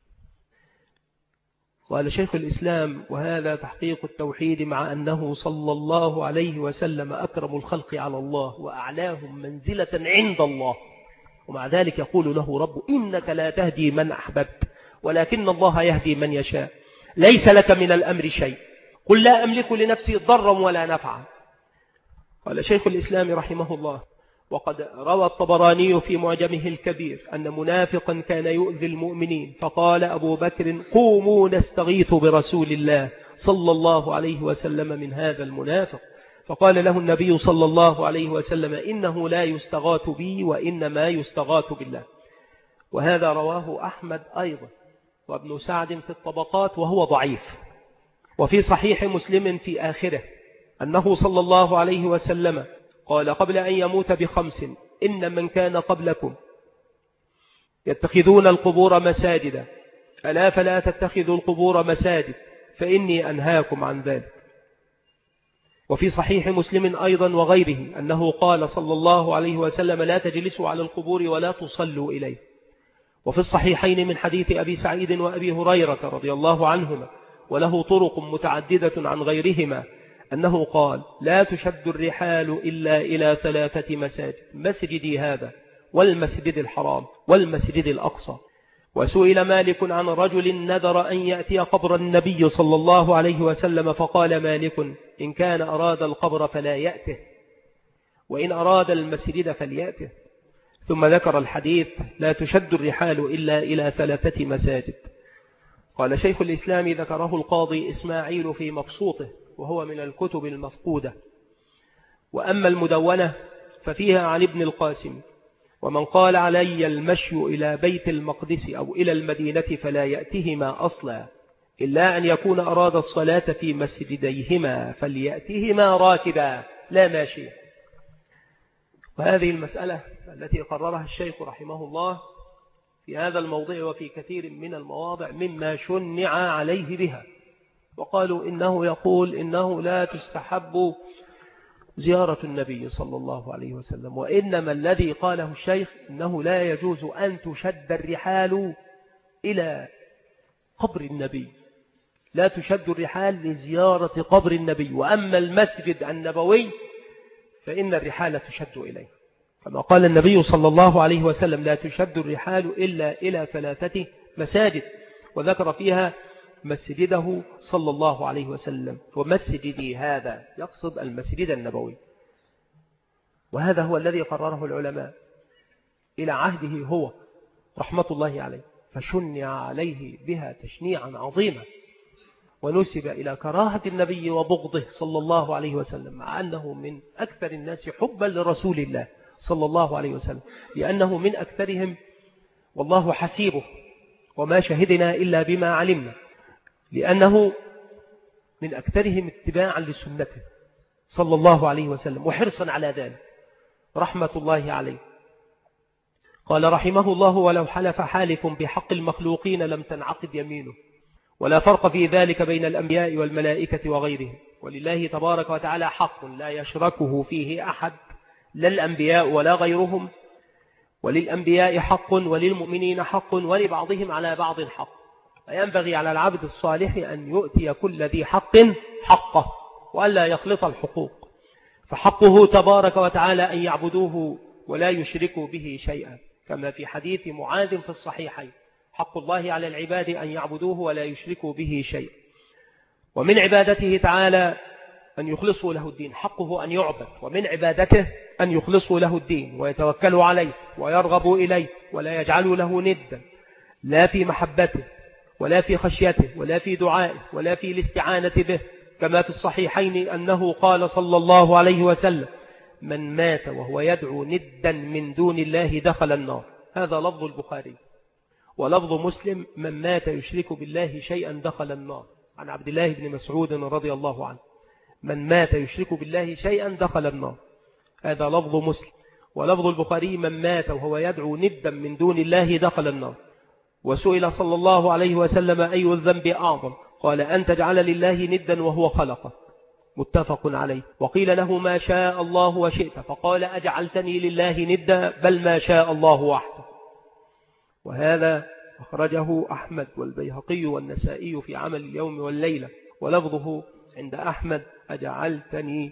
قال شيخ الإسلام وهذا تحقيق التوحيد مع أنه صلى الله عليه وسلم أكرم الخلق على الله وأعلاهم منزلة عند الله، ومع ذلك يقول له رب إنك لا تهدي من أحببت ولكن الله يهدي من يشاء، ليس لك من الأمر شيء، قل لا أملك لنفسي ضرا ولا نفعا. قال شيخ الإسلام رحمه الله وقد روى الطبراني في معجمه الكبير أن منافقا كان يؤذي المؤمنين، فقال أبو بكر قوموا نستغيث برسول الله صلى الله عليه وسلم من هذا المنافق، فقال له النبي صلى الله عليه وسلم إنه لا يستغاث بي وإنما يستغاث بالله. وهذا رواه أحمد أيضا وابن سعد في الطبقات وهو ضعيف. وفي صحيح مسلم في آخره أنه صلى الله عليه وسلم قال قبل أن يموت بخمس إن من كان قبلكم يتخذون القبور مساجدا ألا فلا تتخذوا القبور مساجد فإني أنهاكم عن ذلك. وفي صحيح مسلم أيضا وغيره أنه قال صلى الله عليه وسلم لا تجلسوا على القبور ولا تصلوا إليه. وفي الصحيحين من حديث أبي سعيد وأبي هريرة رضي الله عنهما وله طرق متعددة عن غيرهما أنه قال لا تشد الرحال إلا إلى ثلاثة مساجد، مسجدي هذا والمسجد الحرام والمسجد الأقصى. وسئل مالك عن رجل نذر أن يأتي قبر النبي صلى الله عليه وسلم، فقال مالك إن كان أراد القبر فلا يأته وإن أراد المسجد فليأته. ثم ذكر الحديث لا تشد الرحال إلا إلى ثلاثة مساجد. قال شيخ الإسلام ذكره القاضي إسماعيل في مبسوطه وهو من الكتب المفقودة. وأما المدونة ففيها عن ابن القاسم ومن قال علي المشي إلى بيت المقدس أو إلى المدينة فلا يأتهما أصلا إلا أن يكون أراد الصلاة في مسجديهما فليأتهما راكبا لا ماشيا. وهذه المسألة التي قررها الشيخ رحمه الله في هذا الموضع وفي كثير من المواضع مما شنع عليه بها، وقالوا إنه يقول إنه لا تستحب زيارة النبي صلى الله عليه وسلم، وإنما الذي قاله الشيخ إنه لا يجوز أن تشد الرحال إلى قبر النبي، لا تشد الرحال لزيارة قبر النبي. وأما المسجد النبوي فإن الرحال تشد إليه، كما قال النبي صلى الله عليه وسلم لا تشد الرحال إلا إلى ثلاثة مساجد، وذكر فيها مسجده صلى الله عليه وسلم ومسجدي هذا، يقصد المسجد النبوي. وهذا هو الذي قرره العلماء. إلى عهده هو رحمة الله عليه، فشنع عليه بها تشنيعا عظيما، ونسب إلى كراهة النبي وبغضه صلى الله عليه وسلم، مع أنه من أكثر الناس حبا لرسول الله صلى الله عليه وسلم، لأنه من أكثرهم والله حسيبه وما شهدنا إلا بما علمنا، لأنه من أكثرهم اتباعا لسنته صلى الله عليه وسلم وحرصا على ذلك رحمة الله عليه. قال رحمه الله: ولو حلف حالف بحق المخلوقين لم تنعقد يمينه، ولا فرق في ذلك بين الأنبياء والملائكة وغيرهم، ولله تبارك وتعالى حق لا يشركه فيه أحد، لا الأنبياء ولا غيرهم، وللأنبياء حق وللمؤمنين حق ولبعضهم على بعض حق، فينبغي على العبد الصالح أن يؤتي كل ذي حق حقه وألا يخلط الحقوق، فحقه تبارك وتعالى أن يعبدوه ولا يشركوا به شيئا، كما في حديث معاذ في الصحيحين: حق الله على العباد أن يعبدوه ولا يشركوا به شيئا. ومن عبادته تعالى أن يخلصوا له الدين، حقه أن يعبد، ومن عبادته أن يخلصوا له الدين ويتوكلوا عليه ويرغبوا إليه ولا يجعلوا له ندا، لا في محبته ولا في خشيته ولا في دعائه ولا في الاستعانة به، كما في الصحيحين أنه قال صلى الله عليه وسلم: من مات وهو يدعو ندا من دون الله دخل النار. هذا لفظ البخاري. ولفظ مسلم: من مات يشرك بالله شيئا دخل النار، عن عبد الله بن مسعود رضي الله عنه: من مات يشرك بالله شيئا دخل النار. هذا لفظ مسلم. ولفظ البخاري: من مات وهو يدعو ندا من دون الله دخل النار. وسئل صلى الله عليه وسلم: أي الذنب أعظم؟ قال: أن تجعل لله ندا وهو خلقه. متفق عليه. وقيل له: ما شاء الله وشئت، فقال: أجعلتني لله ندا؟ بل ما شاء الله وحده. وهذا أخرجه أحمد والبيهقي والنسائي في عمل اليوم والليلة، ولفظه عند أحمد: أجعلتني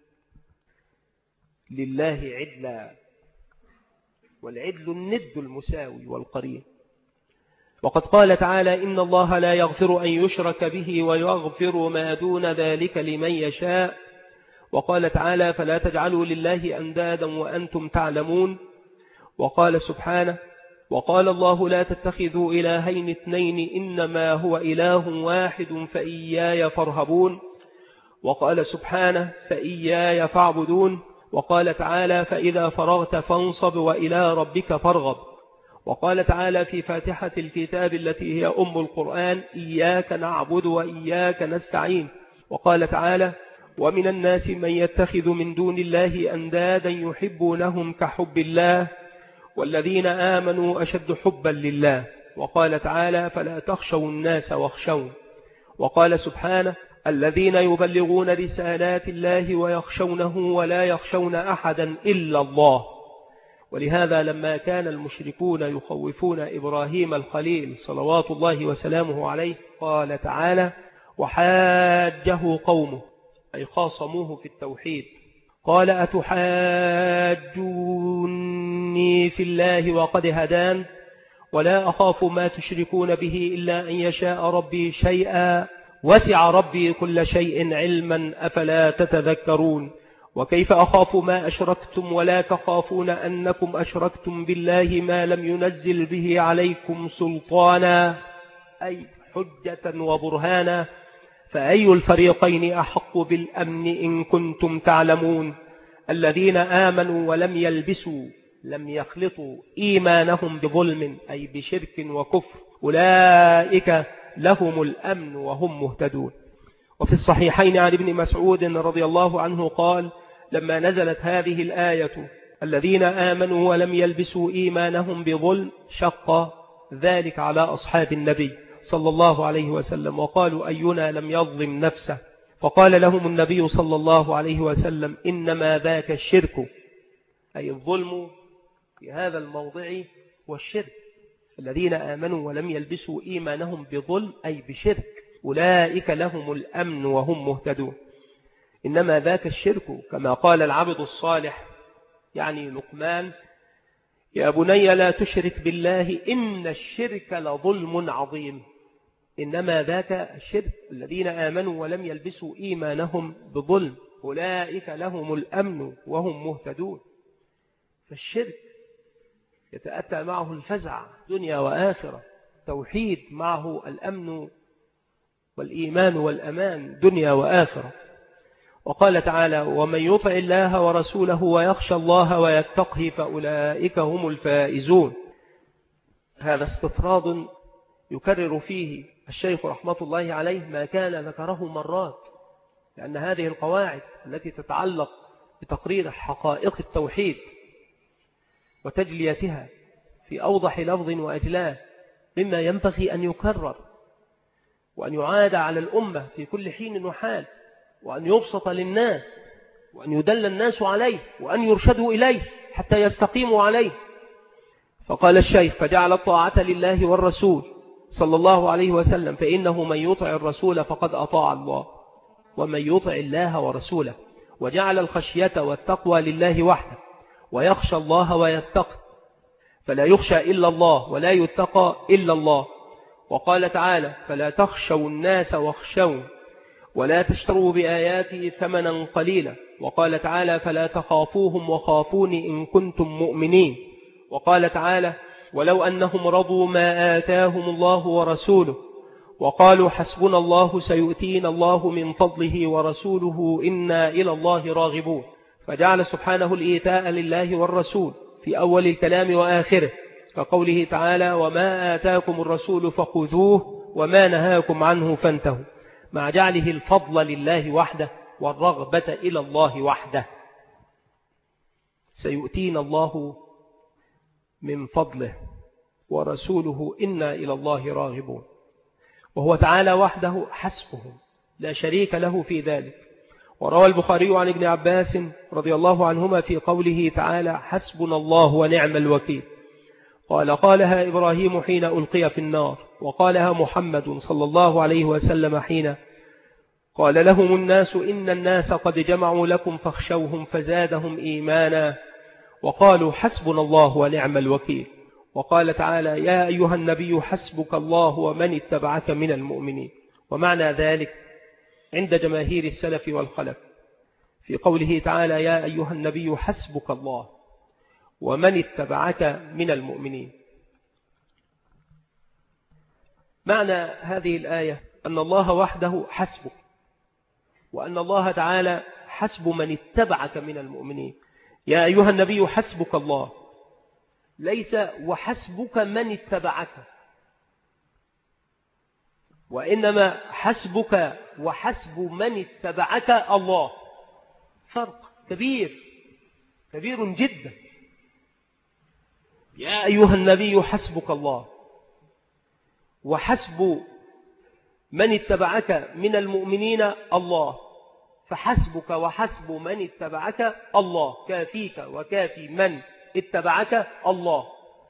لله عدلا، والعدل الند المساوي والقرين. وقد قال تعالى: إن الله لا يغفر أن يشرك به ويغفر ما دون ذلك لمن يشاء. وقال تعالى: فلا تجعلوا لله أندادا وأنتم تعلمون. وقال سبحانه: وقال الله لا تتخذوا إلهين اثنين إنما هو إله واحد فإياي فارهبون. وقال سبحانه: فإياي فاعبدون. وقال تعالى: فإذا فرغت فانصب وإلى ربك فارغب. وقال تعالى في فاتحة الكتاب التي هي أم القرآن: إياك نعبد وإياك نستعين. وقال تعالى: ومن الناس من يتخذ من دون الله أندادا يحبونهم كحب الله والذين آمنوا أشد حبا لله. وقال تعالى: فلا تخشوا الناس واخشون. وقال سبحانه: الذين يبلغون رسالات الله ويخشونه ولا يخشون أحدا إلا الله. ولهذا لما كان المشركون يخوفون إبراهيم الخليل صلوات الله وسلامه عليه، قال تعالى: وحاجه قومه، أي خاصموه في التوحيد، قال: أتحاجوني في الله وقد هدان ولا أخاف ما تشركون به إلا أن يشاء ربي شيئا وسع ربي كل شيء علما أفلا تتذكرون. وكيف أخاف ما أشركتم ولا تخافون أنكم أشركتم بالله ما لم ينزل به عليكم سلطانا، أي حجة وبرهانا، فأي الفريقين أحق بالأمن إن كنتم تعلمون. الذين آمنوا ولم يلبسوا لم يخلطوا إيمانهم بظلم، أي بشرك وكفر، أولئك لهم الأمن وهم مهتدون. وفي الصحيحين عن ابن مسعود رضي الله عنه قال: لما نزلت هذه الآية الذين آمنوا ولم يلبسوا إيمانهم بظلم، شق ذلك على أصحاب النبي صلى الله عليه وسلم، وقالوا: أينا لم يظلم نفسه؟ فقال لهم النبي صلى الله عليه وسلم: إنما ذاك الشرك، أي الظلم في هذا الموضع والشرك. الذين آمنوا ولم يلبسوا إيمانهم بظلم أي بشرك، أولئك لهم الأمن وهم مهتدون. إنما ذاك الشرك كما قال العبد الصالح يعني لقمان: يا بني لا تشرك بالله إن الشرك لظلم عظيم. إنما ذاك الشرك الذين آمنوا ولم يلبسوا إيمانهم بظلم أولئك لهم الأمن وهم مهتدون. فالشرك يتأتى معه الفزع دنيا وآخرة، توحيد معه الأمن والإيمان والأمان دنيا وآخرة. وقال تعالى: ومن يطع الله ورسوله ويخشى الله ويتقه فأولئك هم الفائزون. هذا استطراد يكرر فيه الشيخ رحمة الله عليه ما كان ذكره مرات، لأن هذه القواعد التي تتعلق بتقرير حقائق التوحيد وتجليتها في أوضح لفظ وأجلاه مما ينبغي أن يكرر وأن يعاد على الأمة في كل حين وحال، وأن يبسط للناس، وأن يدل الناس عليه، وأن يرشدوا إليه حتى يستقيموا عليه. فقال الشيخ: فجعل الطاعة لله والرسول صلى الله عليه وسلم، فإنه من يطع الرسول فقد أطاع الله، ومن يطع الله ورسوله. وجعل الخشية والتقوى لله وحده، ويخشى الله ويتقى، فلا يخشى إلا الله ولا يتقى إلا الله. وقال تعالى: فلا تخشوا الناس واخشون ولا تشتروا بآياتي ثمنا قليلا. وقال تعالى: فلا تخافوهم وخافوني إن كنتم مؤمنين. وقال تعالى: ولو أنهم رضوا ما آتاهم الله ورسوله وقالوا حسبنا الله سيؤتينا الله من فضله ورسوله إنا إلى الله راغبون. فجعل سبحانه الإيتاء لله والرسول في أول الكلام وآخره، كقوله تعالى: وما آتاكم الرسول فخذوه وما نهاكم عنه فانتهوا، مع جعله الفضل لله وحده والرغبة إلى الله وحده. سيؤتينا الله من فضله ورسوله إنا إلى الله راغبون. وهو تعالى وحده حسبه لا شريك له في ذلك. وروى البخاري عن ابن عباس رضي الله عنهما في قوله تعالى: حسبنا الله ونعم الوكيل، قال: قالها إبراهيم حين ألقي في النار، وقالها محمد صلى الله عليه وسلم حين قال لهم الناس إن الناس قد جمعوا لكم فاخشوهم فزادهم إيمانا، وقالوا حسبنا الله ونعم الوكيل. وقال تعالى: يا أيها النبي حسبك الله ومن اتبعك من المؤمنين. ومعنى ذلك عند جماهير السلف والخلف في قوله تعالى: يا أيها النبي حسبك الله ومن اتبعك من المؤمنين. معنى هذه الآية أن الله وحده حسبك، وأن الله تعالى حسب من اتبعك من المؤمنين. يا أيها النبي حسبك الله، ليس وحسبك من اتبعك، وإنما حسبك وحسب من اتبعك الله. فرق كبير كبير جدا. يا أيها النبي حسبك الله، وحسب من اتبعك من المؤمنين الله، فحسبك وحسب من اتبعك الله، كافيك وكافي من اتبعك الله.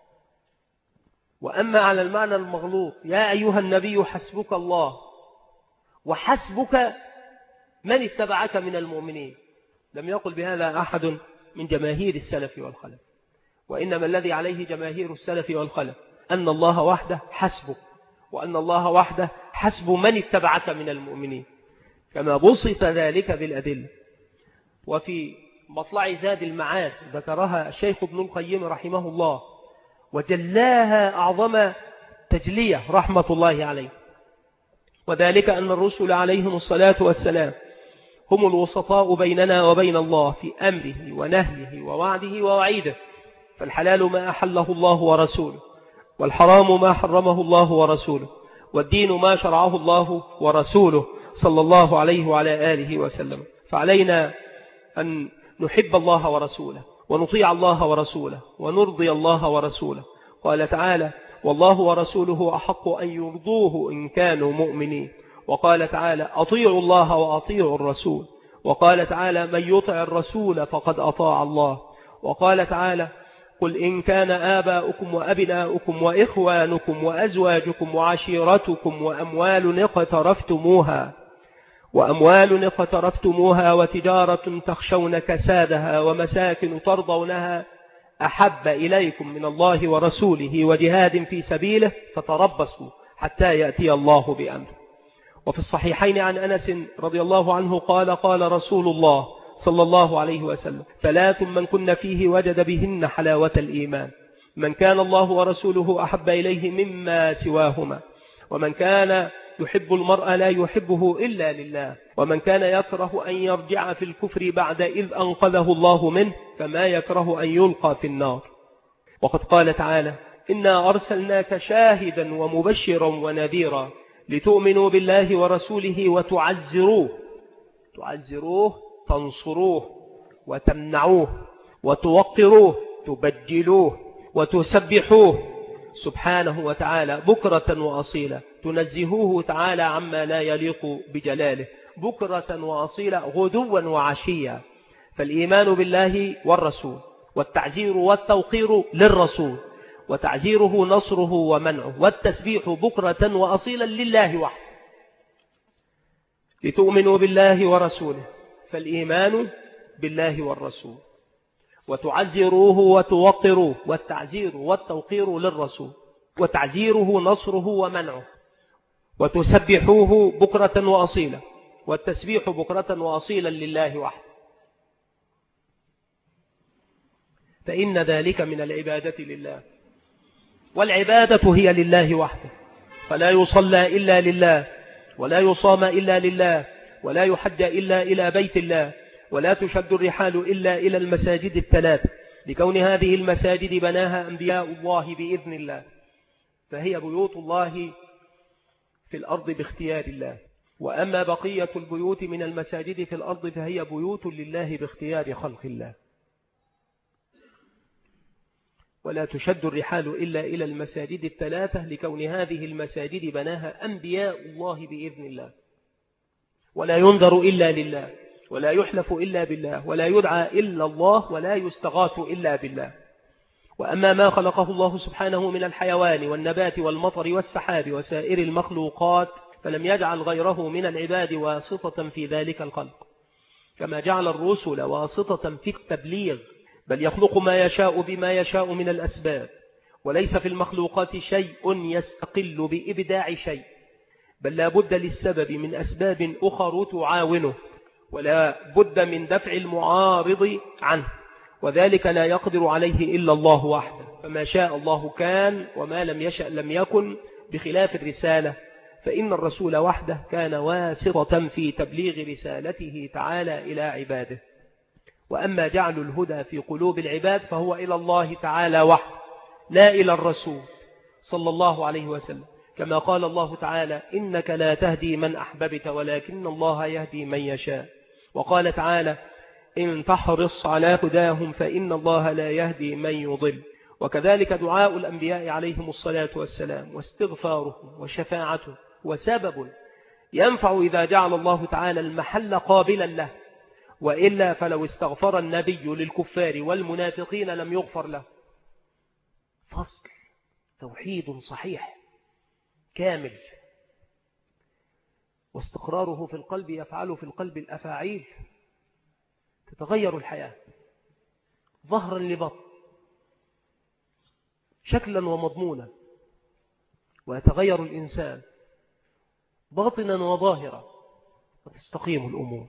وأما على المعنى المغلوط: يا أيها النبي حسبك الله وحسبك من اتبعك من المؤمنين، لم يقل بهذا أحد من جماهير السلف والخلف، وإنما الذي عليه جماهير السلف والخلف أن الله وحده حسبك، وأن الله وحده حسب من اتبعك من المؤمنين، كما بسط ذلك بالأدلة. وفي مطلع زاد المعاد ذكرها الشيخ ابن القيم رحمه الله، وجلاها أعظم تجلية رحمة الله عليه، وذلك أن الرسل عليهم الصلاة والسلام هم الوسطاء بيننا وبين الله في أمره ونهيه ووعده ووعيده. فالحلال ما أحله الله ورسوله، والحرام ما حرمه الله ورسوله، والدين ما شرعه الله ورسوله صلى الله عليه وعلى آله وسلم. فعلينا أن نحب الله ورسوله، ونطيع الله ورسوله، ونرضي الله ورسوله. قال تعالى: والله ورسوله أحق أن يرضوه إن كانوا مؤمنين. وقال تعالى: أطيعوا الله وأطيعوا الرسول. وقال تعالى: من يطع الرسول فقد أطاع الله. وقال تعالى: قل إن كان آباؤكم وأبناؤكم وإخوانكم وأزواجكم وعشيرتكم وأموال اقترفتموها وأموال اقترفتموها وتجارة تخشون كسادها ومساكن ترضونها أحب إليكم من الله ورسوله وجهاد في سبيله فتربصوا حتى يأتي الله بأمره. وفي الصحيحين عن أنس رضي الله عنه قال: قال رسول الله صلى الله عليه وسلم: ثلاث من كن فيه وجد بهن حلاوة الإيمان: من كان الله ورسوله أحب إليه مما سواهما، ومن كان يحب المرء لا يحبه إلا لله، ومن كان يكره أن يرجع في الكفر بعد إذ أنقذه الله منه فما يكره أن يلقى في النار. وقد قال تعالى: إنا أرسلناك شاهدا ومبشرا ونذيرا لتؤمنوا بالله ورسوله وتعزروه تعزروه تنصروه وتمنعوه وتوقروه تبجلوه وتسبحوه سبحانه وتعالى بكرة وأصيلا، تنزهوه تعالى عما لا يليق بجلاله بكرة وأصيلا غدوا وعشيا. فالإيمان بالله والرسول والتعزير والتوقير للرسول، وتعزيره نصره ومنعه، والتسبيح بكرة وأصيلا لله وحده. لتؤمنوا بالله ورسوله، فالإيمان بالله والرسول، وتعزروه وتوقروه، والتعزير والتوقير للرسول، وتعزيره نصره ومنعه، وتسبحوه بكرة وأصيلا، والتسبيح بكرة وأصيلا لله وحده. فإن ذلك من العبادة لله، والعبادة هي لله وحده، فلا يصلى إلا لله، ولا يصام إلا لله، ولا يحج إلا إلى بيت الله، ولا تشد الرحال إلا إلى المساجد الثلاث، لكون هذه المساجد بناها أنبياء الله بإذن الله، فهي بيوت الله في الأرض باختيار الله. وأما بقية البيوت من المساجد في الأرض فهي بيوت لله باختيار خلق الله. ولا تشد الرحال إلا إلى المساجد الثلاثة، لكون هذه المساجد بناها أنبياء الله بإذن الله، ولا ينذر إلا لله، ولا يحلف إلا بالله، ولا يدعى إلا الله، ولا يستغاث إلا بالله. وأما ما خلقه الله سبحانه من الحيوان والنبات والمطر والسحاب وسائر المخلوقات فلم يجعل غيره من العباد واسطة في ذلك الخلق، كما جعل الرسل واسطة في التبليغ، بل يخلق ما يشاء بما يشاء من الأسباب، وليس في المخلوقات شيء يستقل بإبداع شيء، بل لا بد للسبب من أسباب أخرى تعاونه، ولا بد من دفع المعارض عنه، وذلك لا يقدر عليه إلا الله وحده، فما شاء الله كان، وما لم يشأ لم يكن، بخلاف الرسالة، فإن الرسول وحده كان واسطة في تبليغ رسالته تعالى إلى عباده. وأما جعل الهدى في قلوب العباد فهو إلى الله تعالى وحده، لا إلى الرسول صلى الله عليه وسلم، كما قال الله تعالى: إنك لا تهدي من أحببت ولكن الله يهدي من يشاء. وقال تعالى: إن تحرص على هداهم فإن الله لا يهدي من يضل. وكذلك دعاء الأنبياء عليهم الصلاة والسلام واستغفارهم وشفاعته وسبب ينفع إذا جعل الله تعالى المحل قابلا له، وإلا فلو استغفر النبي للكفار والمنافقين لم يغفر له. فصل توحيد صحيح كامل، واستقراره في القلب يفعل في القلب الأفاعيل، تتغير الحياة ظهرا لبطن، شكلا ومضمونا، ويتغير الإنسان باطنا وظاهرا، وتستقيم الأمور.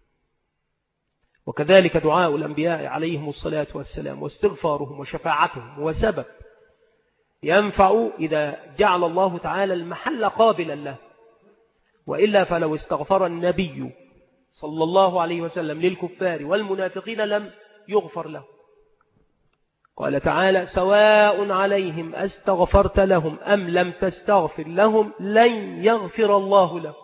وكذلك دعاء الأنبياء عليهم الصلاة والسلام واستغفارهم وشفاعتهم وسبب ينفع إذا جعل الله تعالى المحل قابلا له، وإلا فلو استغفر النبي صلى الله عليه وسلم للكفار والمنافقين لم يغفر له. قال تعالى: سواء عليهم أستغفرت لهم أم لم تستغفر لهم لن يغفر الله لهم،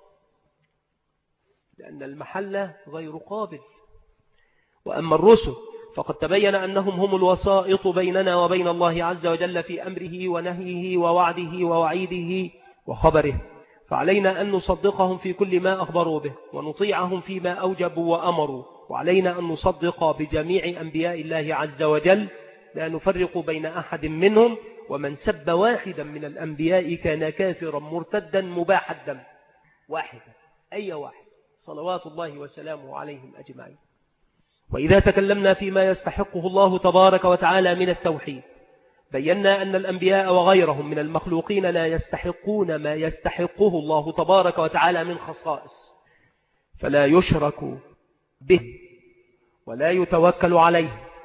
لأن المحل غير قابل. وأما الرسل فقد تبين أنهم هم الوسائط بيننا وبين الله عز وجل في أمره ونهيه ووعده ووعيده وخبره، فعلينا أن نصدقهم في كل ما أخبروا به، ونطيعهم فيما أوجبوا وأمروا، وعلينا أن نصدق بجميع أنبياء الله عز وجل، لا نفرق بين أحد منهم، ومن سب واحدا من الأنبياء كان كافرا مرتدا مباح الدم، واحدا أي واحد صلوات الله وسلامه عليهم أجمعين. وإذا تكلمنا فيما يستحقه الله تبارك وتعالى من التوحيد بينا أن الأنبياء وغيرهم من المخلوقين لا يستحقون ما يستحقه الله تبارك وتعالى من خصائص، فلا يشرك به ولا يتوكل عليه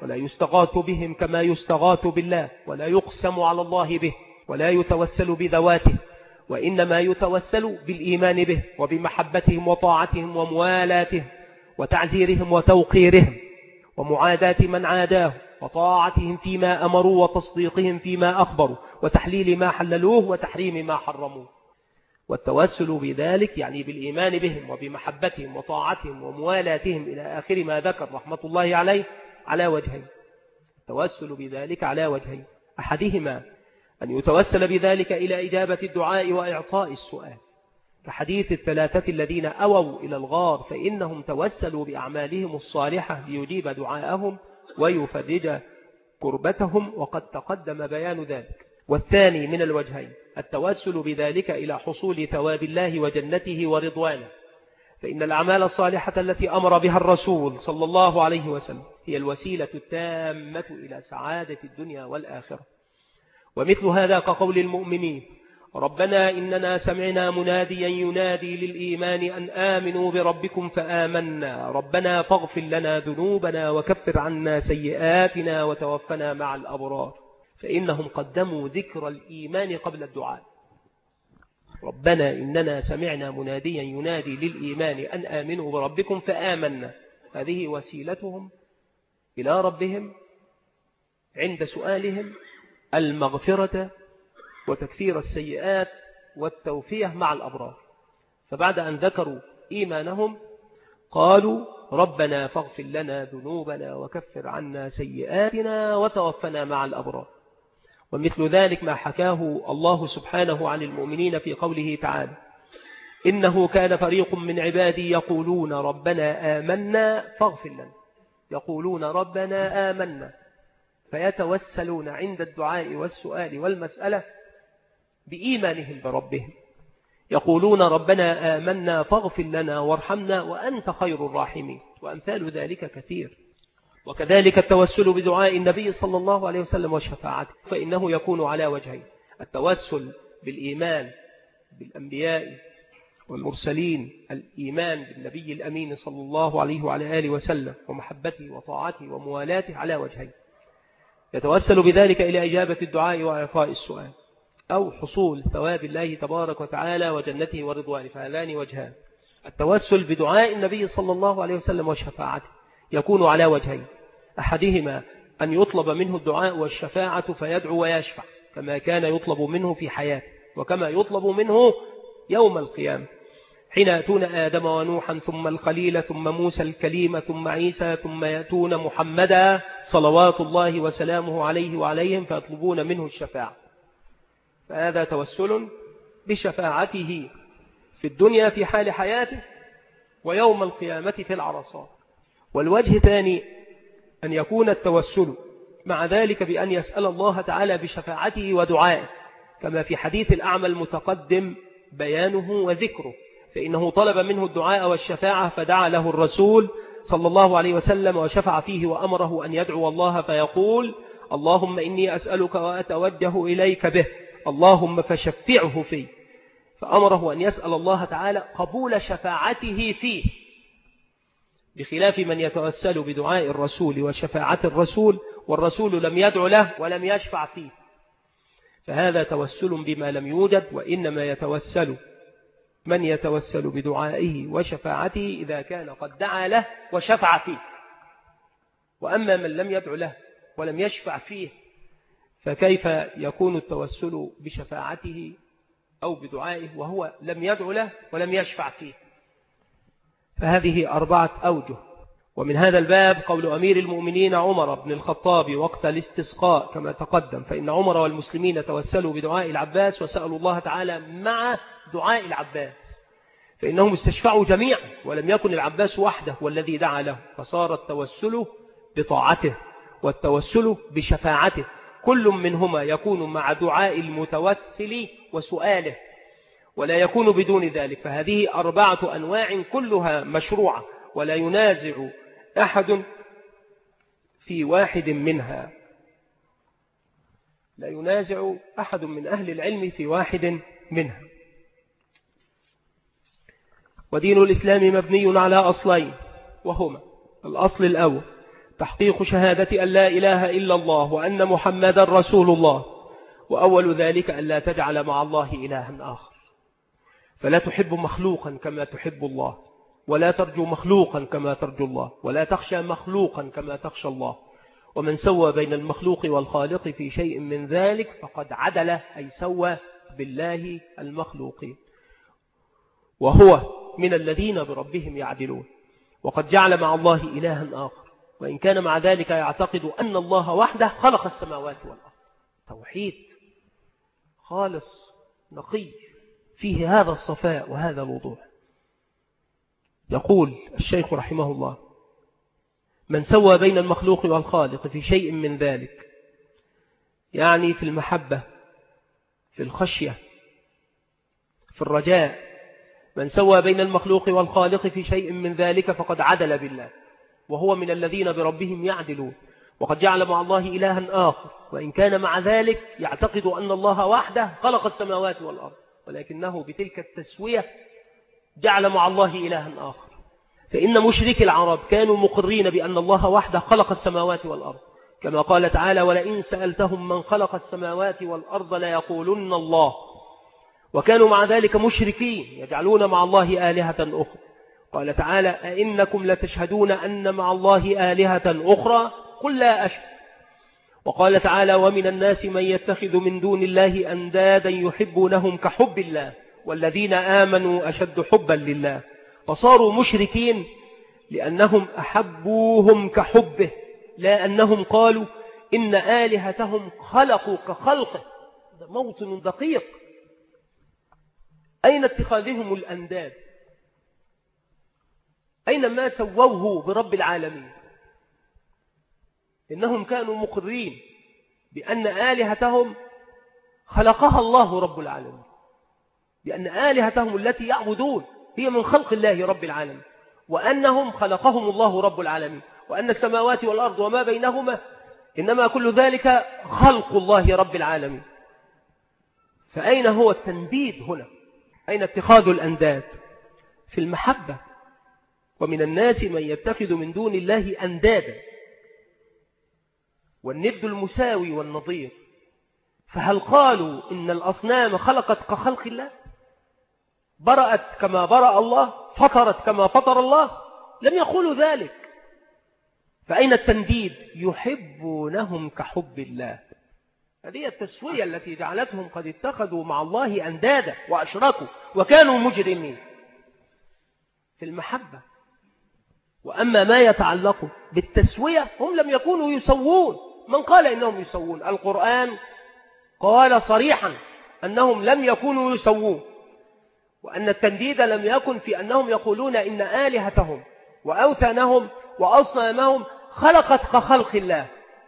ولا يستغاث بهم كما يستغاث بالله، ولا يقسم على الله به، ولا يتوسل بذواته، وإنما يتوسل بالإيمان به وبمحبتهم وطاعتهم وموالاتهم وتعزيرهم وتوقيرهم ومعاداة من عاداه وطاعتهم فيما أمروا وتصديقهم فيما أخبروا وتحليل ما حللوه وتحريم ما حرموه. والتوسل بذلك يعني بالإيمان بهم وبمحبتهم وطاعتهم وموالاتهم إلى آخر ما ذكر رحمة الله عليه على وجهين. التوسل بذلك على وجهين، أحدهما أن يتوسل بذلك إلى إجابة الدعاء وإعطاء السؤال، كحديث الثلاثة الذين أووا إلى الغار فإنهم توسلوا بأعمالهم الصالحة ليجيب دعاءهم ويفرج كربتهم، وقد تقدم بيان ذلك. والثاني من الوجهين التوسل بذلك إلى حصول ثواب الله وجنته ورضوانه، فإن الأعمال الصالحة التي أمر بها الرسول صلى الله عليه وسلم هي الوسيلة التامة إلى سعادة الدنيا والآخرة. ومثل هذا كقول المؤمنين: ربنا إننا سمعنا مناديا ينادي للإيمان أن آمنوا بربكم فآمنا ربنا فاغفر لنا ذنوبنا وكفر عنا سيئاتنا وتوفنا مع الأبرار، فإنهم قدموا ذكر الإيمان قبل الدعاء. ربنا إننا سمعنا مناديا ينادي للإيمان أن آمنوا بربكم فآمنا، هذه وسيلتهم إلى ربهم عند سؤالهم المغفرة وتكفير السيئات والتوفية مع الأبرار. فبعد أن ذكروا إيمانهم قالوا: ربنا فاغفر لنا ذنوبنا وكفر عنا سيئاتنا وتوفنا مع الأبرار. ومثل ذلك ما حكاه الله سبحانه عن المؤمنين في قوله تعالى: إنه كان فريق من عبادي يقولون ربنا آمنا فاغفر لنا، يقولون ربنا آمنا، فيتوسلون عند الدعاء والسؤال والمسألة بإيمانهم بربهم، يقولون ربنا آمنا فاغفر لنا وارحمنا وأنت خير الراحمين، وأمثال ذلك كثير. وكذلك التوسل بدعاء النبي صلى الله عليه وسلم وشفاعته، فإنه يكون على وجهين: التوسل بالإيمان بالأنبياء والمرسلين، الإيمان بالنبي الأمين صلى الله عليه وعلى آله وسلم ومحبته وطاعته وموالاته على وجهين: يتوسل بذلك إلى إجابة الدعاء وإعطاء السؤال، أو حصول ثواب الله تبارك وتعالى وجنته ورضوانه، فهذان وجهان. التوسل بدعاء النبي صلى الله عليه وسلم وشفاعته يكون على وجهين: أحدهما أن يطلب منه الدعاء والشفاعة فيدعو ويشفع كما كان يطلب منه في حياته، وكما يطلب منه يوم القيامة حين يأتون آدم ونوحا ثم الخليل ثم موسى الكليم ثم عيسى ثم يأتون محمدا صلوات الله وسلامه عليه وعليهم فيطلبون منه الشفاعة. فهذا توسل بشفاعته في الدنيا في حال حياته ويوم القيامة في العرصات. والوجه الثاني أن يكون التوسل مع ذلك بأن يسأل الله تعالى بشفاعته ودعائه، كما في حديث الأعمى المتقدم بيانه وذكره، فإنه طلب منه الدعاء والشفاعة فدعا له الرسول صلى الله عليه وسلم وشفع فيه وأمره أن يدعو الله فيقول: اللهم إني أسألك وأتوجه إليك به، اللهم فشفعه فيه. فأمره أن يسأل الله تعالى قبول شفاعته فيه، بخلاف من يتوسل بدعاء الرسول وشفاعة الرسول والرسول لم يدع له ولم يشفع فيه، فهذا توسل بما لم يوجد. وإنما يتوسل من يتوسل بدعائه وشفاعته إذا كان قد دعا له وشفع فيه. وأما من لم يدع له ولم يشفع فيه فكيف يكون التوسل بشفاعته أو بدعائه وهو لم يدع له ولم يشفع فيه؟ فهذه أربعة أوجه. ومن هذا الباب قول أمير المؤمنين عمر بن الخطاب وقت الاستسقاء كما تقدم، فإن عمر والمسلمين توسلوا بدعاء العباس وسألوا الله تعالى مع دعاء العباس، فإنهم استشفعوا جميعا ولم يكن العباس وحده والذي دعا له، فصار التوسل بطاعته والتوسل بشفاعته، كل منهما يكون مع دعاء المتوسل وسؤاله ولا يكون بدون ذلك. فهذه أربعة أنواع كلها مشروعة، ولا ينازع أحد في واحد منها، لا ينازع أحد من أهل العلم في واحد منها. ودين الإسلام مبني على أصلين، وهما: الأصل الأول تحقيق شهادة أن لا إله إلا الله وأن محمدا رسول الله، وأول ذلك أن لا تجعل مع الله إلها آخر. فلا تحب مخلوقا كما تحب الله، ولا ترجو مخلوقا كما ترجو الله، ولا تخشى مخلوقا كما تخشى الله. ومن سوى بين المخلوق والخالق في شيء من ذلك فقد عدل، أي سوى بالله المخلوق، وهو من الذين بربهم يعدلون. وقد جعل مع الله إلها آخر، وإن كان مع ذلك يعتقد أن الله وحده خلق السماوات والأرض. توحيد خالص نقي فيه هذا الصفاء وهذا الوضوح. يقول الشيخ رحمه الله: من سوى بين المخلوق والخالق في شيء من ذلك، يعني في المحبة، في الخشية، في الرجاء، من سوى بين المخلوق والخالق في شيء من ذلك فقد عدل بالله، وهو من الذين بربهم يعدلون. وقد جعل مع الله إلها آخر، وإن كان مع ذلك يعتقد أن الله وحده خلق السماوات والأرض، ولكنه بتلك التسوية جعل مع الله إلها آخر. فإن مشرك العرب كانوا مقرين بأن الله وحده خلق السماوات والأرض، كما قال تعالى: ولئن سألتهم من خلق السماوات والأرض ليقولن الله. وكانوا مع ذلك مشركين يجعلون مع الله آلهة أخرى. قال تعالى: أئنكم لتشهدون أن مع الله آلهة أخرى قل لا أشهد. وقال تعالى: ومن الناس من يتخذ من دون الله أندادا يحبونهم كحب الله والذين آمنوا أشد حبا لله. فصاروا مشركين لأنهم أحبوهم كحبه، لا أنهم قالوا إن آلهتهم خلقوا كخلقه. هذا موطن دقيق. أين اتخاذهم الأنداد؟ أين ما سووه برب العالمين؟ إنهم كانوا مقرين بأن آلهتهم خلقها الله رب العالمين، بأن آلهتهم التي يعبدون هي من خلق الله رب العالمين، وأنهم خلقهم الله رب العالمين، وأن السماوات والأرض وما بينهما إنما كل ذلك خلق الله رب العالمين. فأين هو التنديد هنا؟ أين اتخاذ الأنداد؟ في المحبة. ومن الناس من يتخذ من دون الله أندادا، والند المساوي والنظير. فهل قالوا إن الأصنام خلقت كخلق الله؟ برأت كما برأ الله؟ فطرت كما فطر الله؟ لم يقولوا ذلك. فأين التنديد؟ يحبونهم كحب الله. هذه التسوية التي جعلتهم قد اتخذوا مع الله أندادا وأشركوا وكانوا مجرمين في المحبة. وأما ما يتعلق بالتسوية هم لم يكونوا يسوون. من قال إنهم يسوون؟ القرآن قال صريحا أنهم لم يكونوا يسوون، وأن التنديد لم يكن في أنهم يقولون إن آلهتهم وأوثانهم وأصنامهم خلقت كخلق الله،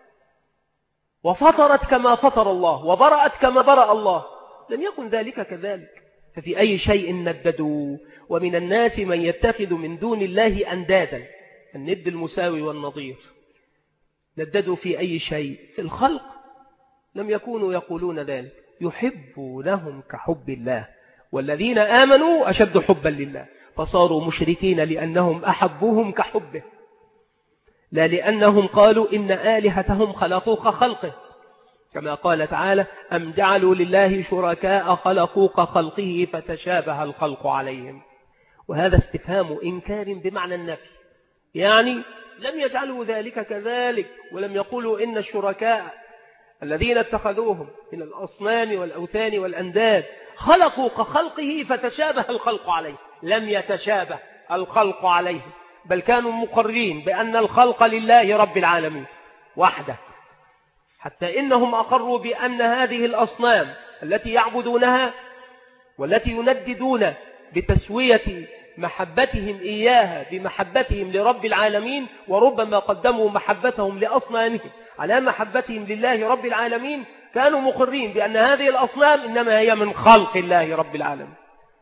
وفطرت كما فطر الله، وبرأت كما برأ الله. لم يكن ذلك كذلك. ففي أي شيء نددوا. ومن الناس من يتخذ من دون الله أندادا، الند المساوي والنظير. نددوا في أي شيء؟ في الخلق. لم يكونوا يقولون ذلك. يحبونهم كحب الله والذين آمنوا أشد حبا لله. فصاروا مشركين لأنهم أحبوهم كحبه، لا لأنهم قالوا إن آلهتهم خلقوا كخلقه، كما قال تعالى: أم جعلوا لله شركاء خلقوا كخلقه فتشابه الخلق عليهم. وهذا استفهام إنكار بمعنى النفي، يعني لم يجعلوا ذلك كذلك، ولم يقولوا إن الشركاء الذين اتخذوهم من الأصنام والأوثان والأنداد خلقوا كخلقه فتشابه الخلق عليه. لم يتشابه الخلق عليه، بل كانوا مقرين بأن الخلق لله رب العالمين وحده، حتى إنهم أقروا بأن هذه الأصنام التي يعبدونها والتي ينددون بتسوية محبتهم إياها بمحبتهم لرب العالمين، وربما قدموا محبتهم لأصنامهم على محبتهم لله رب العالمين، كانوا مقرين بأن هذه الأصنام إنما هي من خلق الله رب العالمين.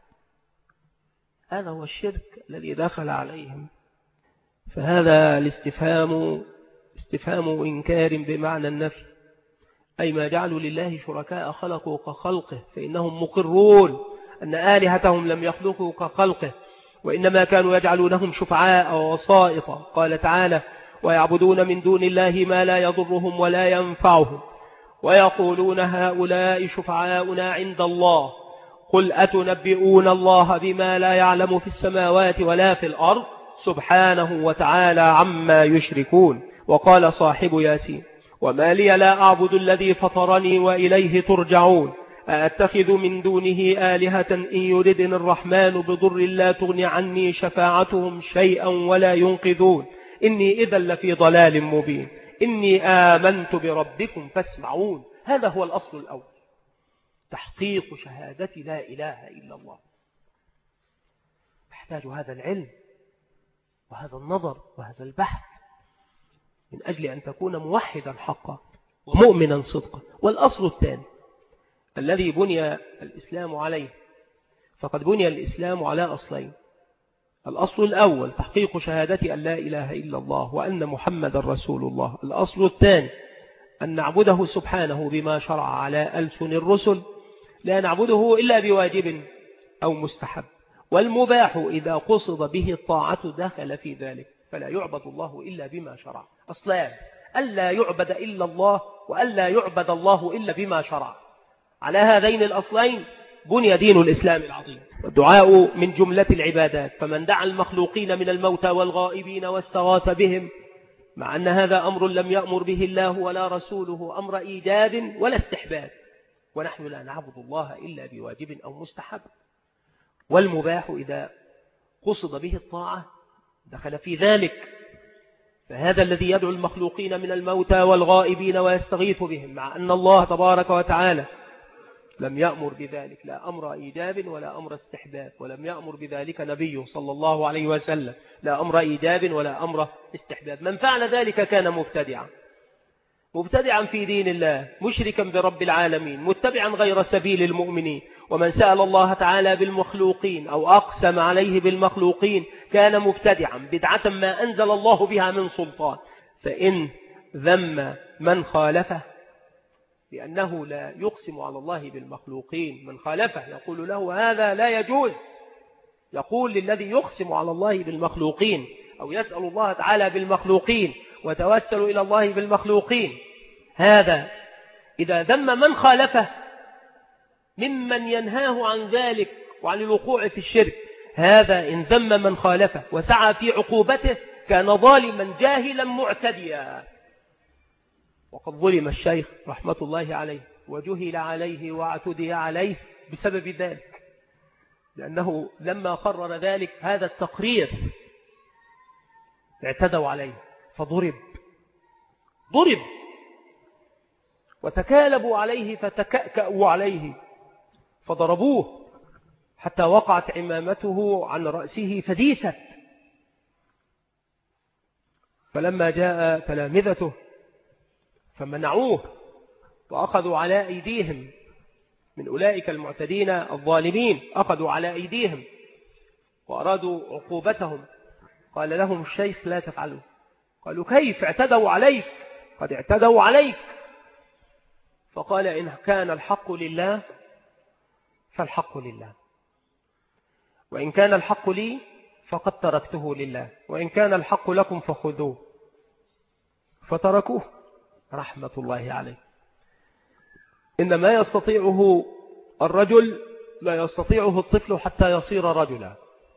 هذا هو الشرك الذي دخل عليهم. فهذا الاستفهام استفهام إنكار بمعنى النفي، أي ما جعلوا لله شركاء خلقوا كخلقه، فإنهم مقرون أن آلهتهم لم يخلقوا كخلقه، وإنما كانوا يجعلونهم شفعاء ووسائط. قال تعالى: ويعبدون من دون الله ما لا يضرهم ولا ينفعهم ويقولون هؤلاء شفعاؤنا عند الله قل أتنبئون الله بما لا يعلم في السماوات ولا في الأرض سبحانه وتعالى عما يشركون. وقال صاحب ياسين وما لي لا أعبد الذي فطرني وإليه ترجعون أأتخذ من دونه آلهة إن يردني الرحمن بضر لا تغني عني شفاعتهم شيئا ولا ينقذون إني إذا لفي ضلال مبين إني آمنت بربكم فاسمعون. هذا هو الأصل الأول، تحقيق شهادة لا إله إلا الله. تحتاج هذا العلم وهذا النظر وهذا البحث من أجل أن تكون موحدا حقا ومؤمنا صدقا. والأصل الثاني الذي بني الإسلام عليه، فقد بني الإسلام على أصلين: الأصل الأول تحقيق شهادة أن لا إله إلا الله وأن محمد رسول الله. الأصل الثاني أن نعبده سبحانه بما شرع على ألسن الرسل، لا نعبده إلا بواجب أو مستحب، والمباح إذا قصد به الطاعة دخل في ذلك، فلا يعبد الله إلا بما شرع. أصلان: ألا يعبد إلا الله، وألا يعبد الله إلا بما شرع. على هذين الأصلين بني دين الإسلام العظيم. والدعاء من جملة العبادات، فمن دعا المخلوقين من الموتى والغائبين واستغاث بهم، مع أن هذا أمر لم يأمر به الله ولا رسوله أمر إيجاب ولا استحباب، ونحن لا نعبد الله إلا بواجب أو مستحب. والمباح إذا قصد به الطاعة دخل في ذلك، فهذا الذي يدعو المخلوقين من الموتى والغائبين ويستغيث بهم، مع أن الله تبارك وتعالى لم يأمر بذلك، لا أمر إيجاب ولا أمر استحباب، ولم يأمر بذلك نبيه صلى الله عليه وسلم، لا أمر إيجاب ولا أمر استحباب. من فعل ذلك كان مبتدعا مبتدعا في دين الله، مشركا برب العالمين، متبعا غير سبيل المؤمنين. ومن سأل الله تعالى بالمخلوقين أو أقسم عليه بالمخلوقين كان مبتدعا بدعة ما أنزل الله بها من سلطان. فإن ذم من خالفه لأنه لا يقسم على الله بالمخلوقين، من خالفه يقول له هذا لا يجوز، يقول للذي يقسم على الله بالمخلوقين أو يسأل الله تعالى بالمخلوقين وتوسل إلى الله بالمخلوقين، هذا إذا ذم من خالفه ممن ينهاه عن ذلك وعن الوقوع في الشرك، هذا إن ذم من خالفه وسعى في عقوبته كان ظالما جاهلا معتديا. وقد ظلم الشيخ رحمة الله عليه وجهل عليه واعتدي عليه بسبب ذلك، لأنه لما قرر ذلك هذا التقرير اعتدوا عليه فضرب ضرب وتكالبوا عليه فتكأكأوا عليه فضربوه حتى وقعت عمامته عن رأسه فديست. فلما جاء تلامذته فمنعوه وأخذوا على أيديهم من أولئك المعتدين الظالمين، أخذوا على أيديهم وأرادوا عقوبتهم. قال لهم الشيخ لا تفعلوا. قالوا كيف؟ اعتدوا عليك، قد اعتدوا عليك. فقال إن كان الحق لله فالحق لله، وإن كان الحق لي فقد تركته لله، وإن كان الحق لكم فخذوه. فتركوه رحمة الله عليه. إنما يستطيعه الرجل لا يستطيعه الطفل حتى يصير رجلا،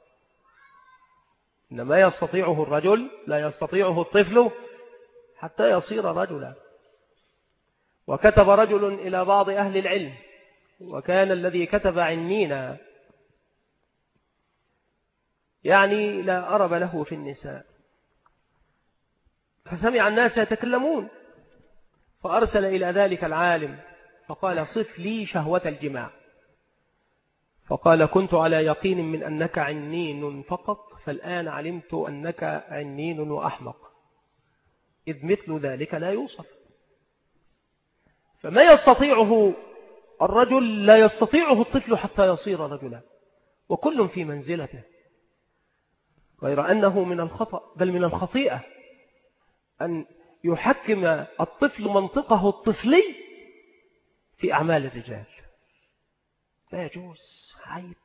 إنما يستطيعه الرجل لا يستطيعه الطفل حتى يصير رجلا. وكتب رجل إلى بعض أهل العلم، وكان الذي كتب عنينا يعني لا أرب له في النساء، فسمع الناس يتكلمون فأرسل إلى ذلك العالم فقال صف لي شهوة الجماع. فقال كنت على يقين من أنك عنين فقط، فالآن علمت أنك عنين وأحمق، إذ مثل ذلك لا يوصف. فما يستطيعه الرجل لا يستطيعه الطفل حتى يصير رجلا، وكل في منزلته، غير أنه من الخطأ بل من الخطيئة أن يحكم الطفل منطقه الطفلي في أعمال الرجال، لا يجوز، عيب،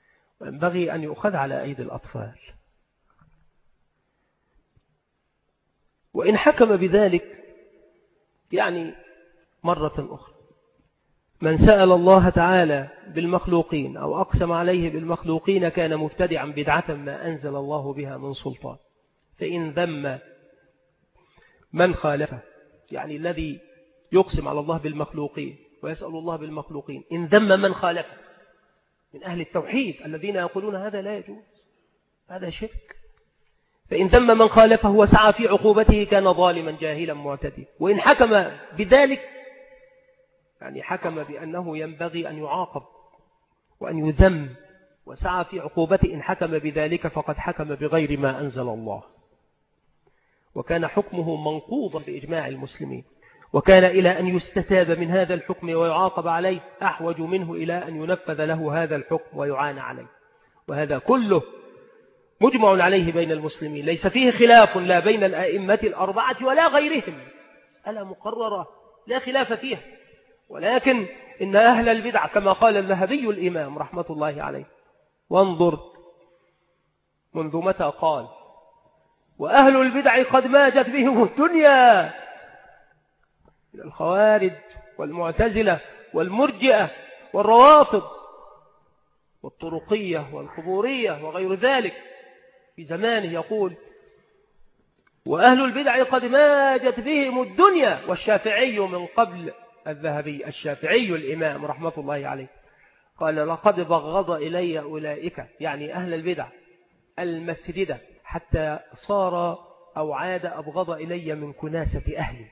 وينبغي أن يؤخذ على أيدي الأطفال. وإن حكم بذلك يعني مرة أخرى من سأل الله تعالى بالمخلوقين أو أقسم عليه بالمخلوقين كان مبتدعا بدعة ما أنزل الله بها من سلطان. فإن ذم من خالفه يعني الذي يقسم على الله بالمخلوقين ويسأل الله بالمخلوقين، إن ذم من خالفه من أهل التوحيد الذين يقولون هذا لا يجوز هذا شرك، فإن ذم من خالفه وسعى في عقوبته كان ظالما جاهلا معتديا. وإن حكم بذلك يعني حكم بأنه ينبغي أن يعاقب وأن يذم وسعى في عقوبته، إن حكم بذلك فقد حكم بغير ما أنزل الله، وكان حكمه منقوضا بإجماع المسلمين، وكان إلى أن يستتاب من هذا الحكم ويعاقب عليه أحوج منه إلى أن ينفذ له هذا الحكم ويعان عليه. وهذا كله مجمع عليه بين المسلمين، ليس فيه خلاف لا بين الأئمة الأربعة ولا غيرهم، مسألة مقررة لا خلاف فيها. ولكن إن أهل البدع كما قال الذهبي الإمام رحمة الله عليه، وانظر منذ متى قال وأهل البدع قد ماجت بهم الدنيا، من الخوارج والمعتزلة والمرجئة والروافض والطرقية والقبورية وغير ذلك في زمانه، يقول وأهل البدع قد ماجت بهم الدنيا. والشافعي من قبل الذهبي الشافعي الإمام رحمة الله عليه قال لقد بغض إلي أولئك يعني أهل البدع المسجدة حتى صار أو عاد أبغض إلي من كناسة أهلي.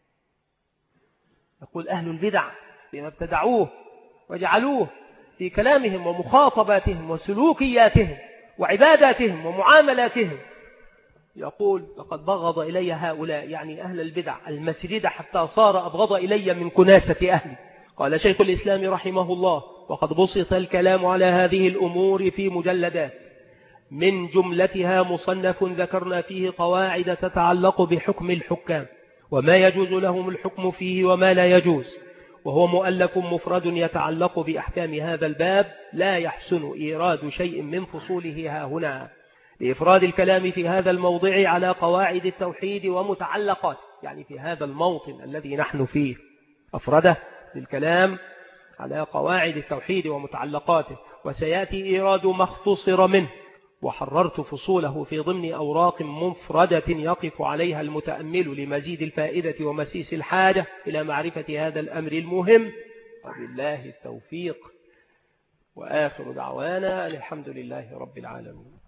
يقول أهل البدع بما ابتدعوه وجعلوه في كلامهم ومخاطباتهم وسلوكياتهم وعباداتهم ومعاملاتهم، يقول لقد بغض إلي هؤلاء يعني أهل البدع المسجدة حتى صار أبغض إلي من كناسة أهلي. قال شيخ الإسلام رحمه الله وقد بسط الكلام على هذه الأمور في مجلدات، من جملتها مصنف ذكرنا فيه قواعد تتعلق بحكم الحكام وما يجوز لهم الحكم فيه وما لا يجوز، وهو مؤلف مفرد يتعلق بأحكام هذا الباب، لا يحسن إيراد شيء من فصوله ها هنا لإفراد الكلام في هذا الموضع على قواعد التوحيد ومتعلقات، يعني في هذا الموطن الذي نحن فيه أفرده للكلام على قواعد التوحيد ومتعلقاته، وسيأتي إيراد ما اختصر منه، وحررت فصوله في ضمن أوراق مفردة يقف عليها المتأمل لمزيد الفائدة ومسيس الحاجة إلى معرفة هذا الأمر المهم. وبالله التوفيق، وآخر دعوانا الحمد لله رب العالمين.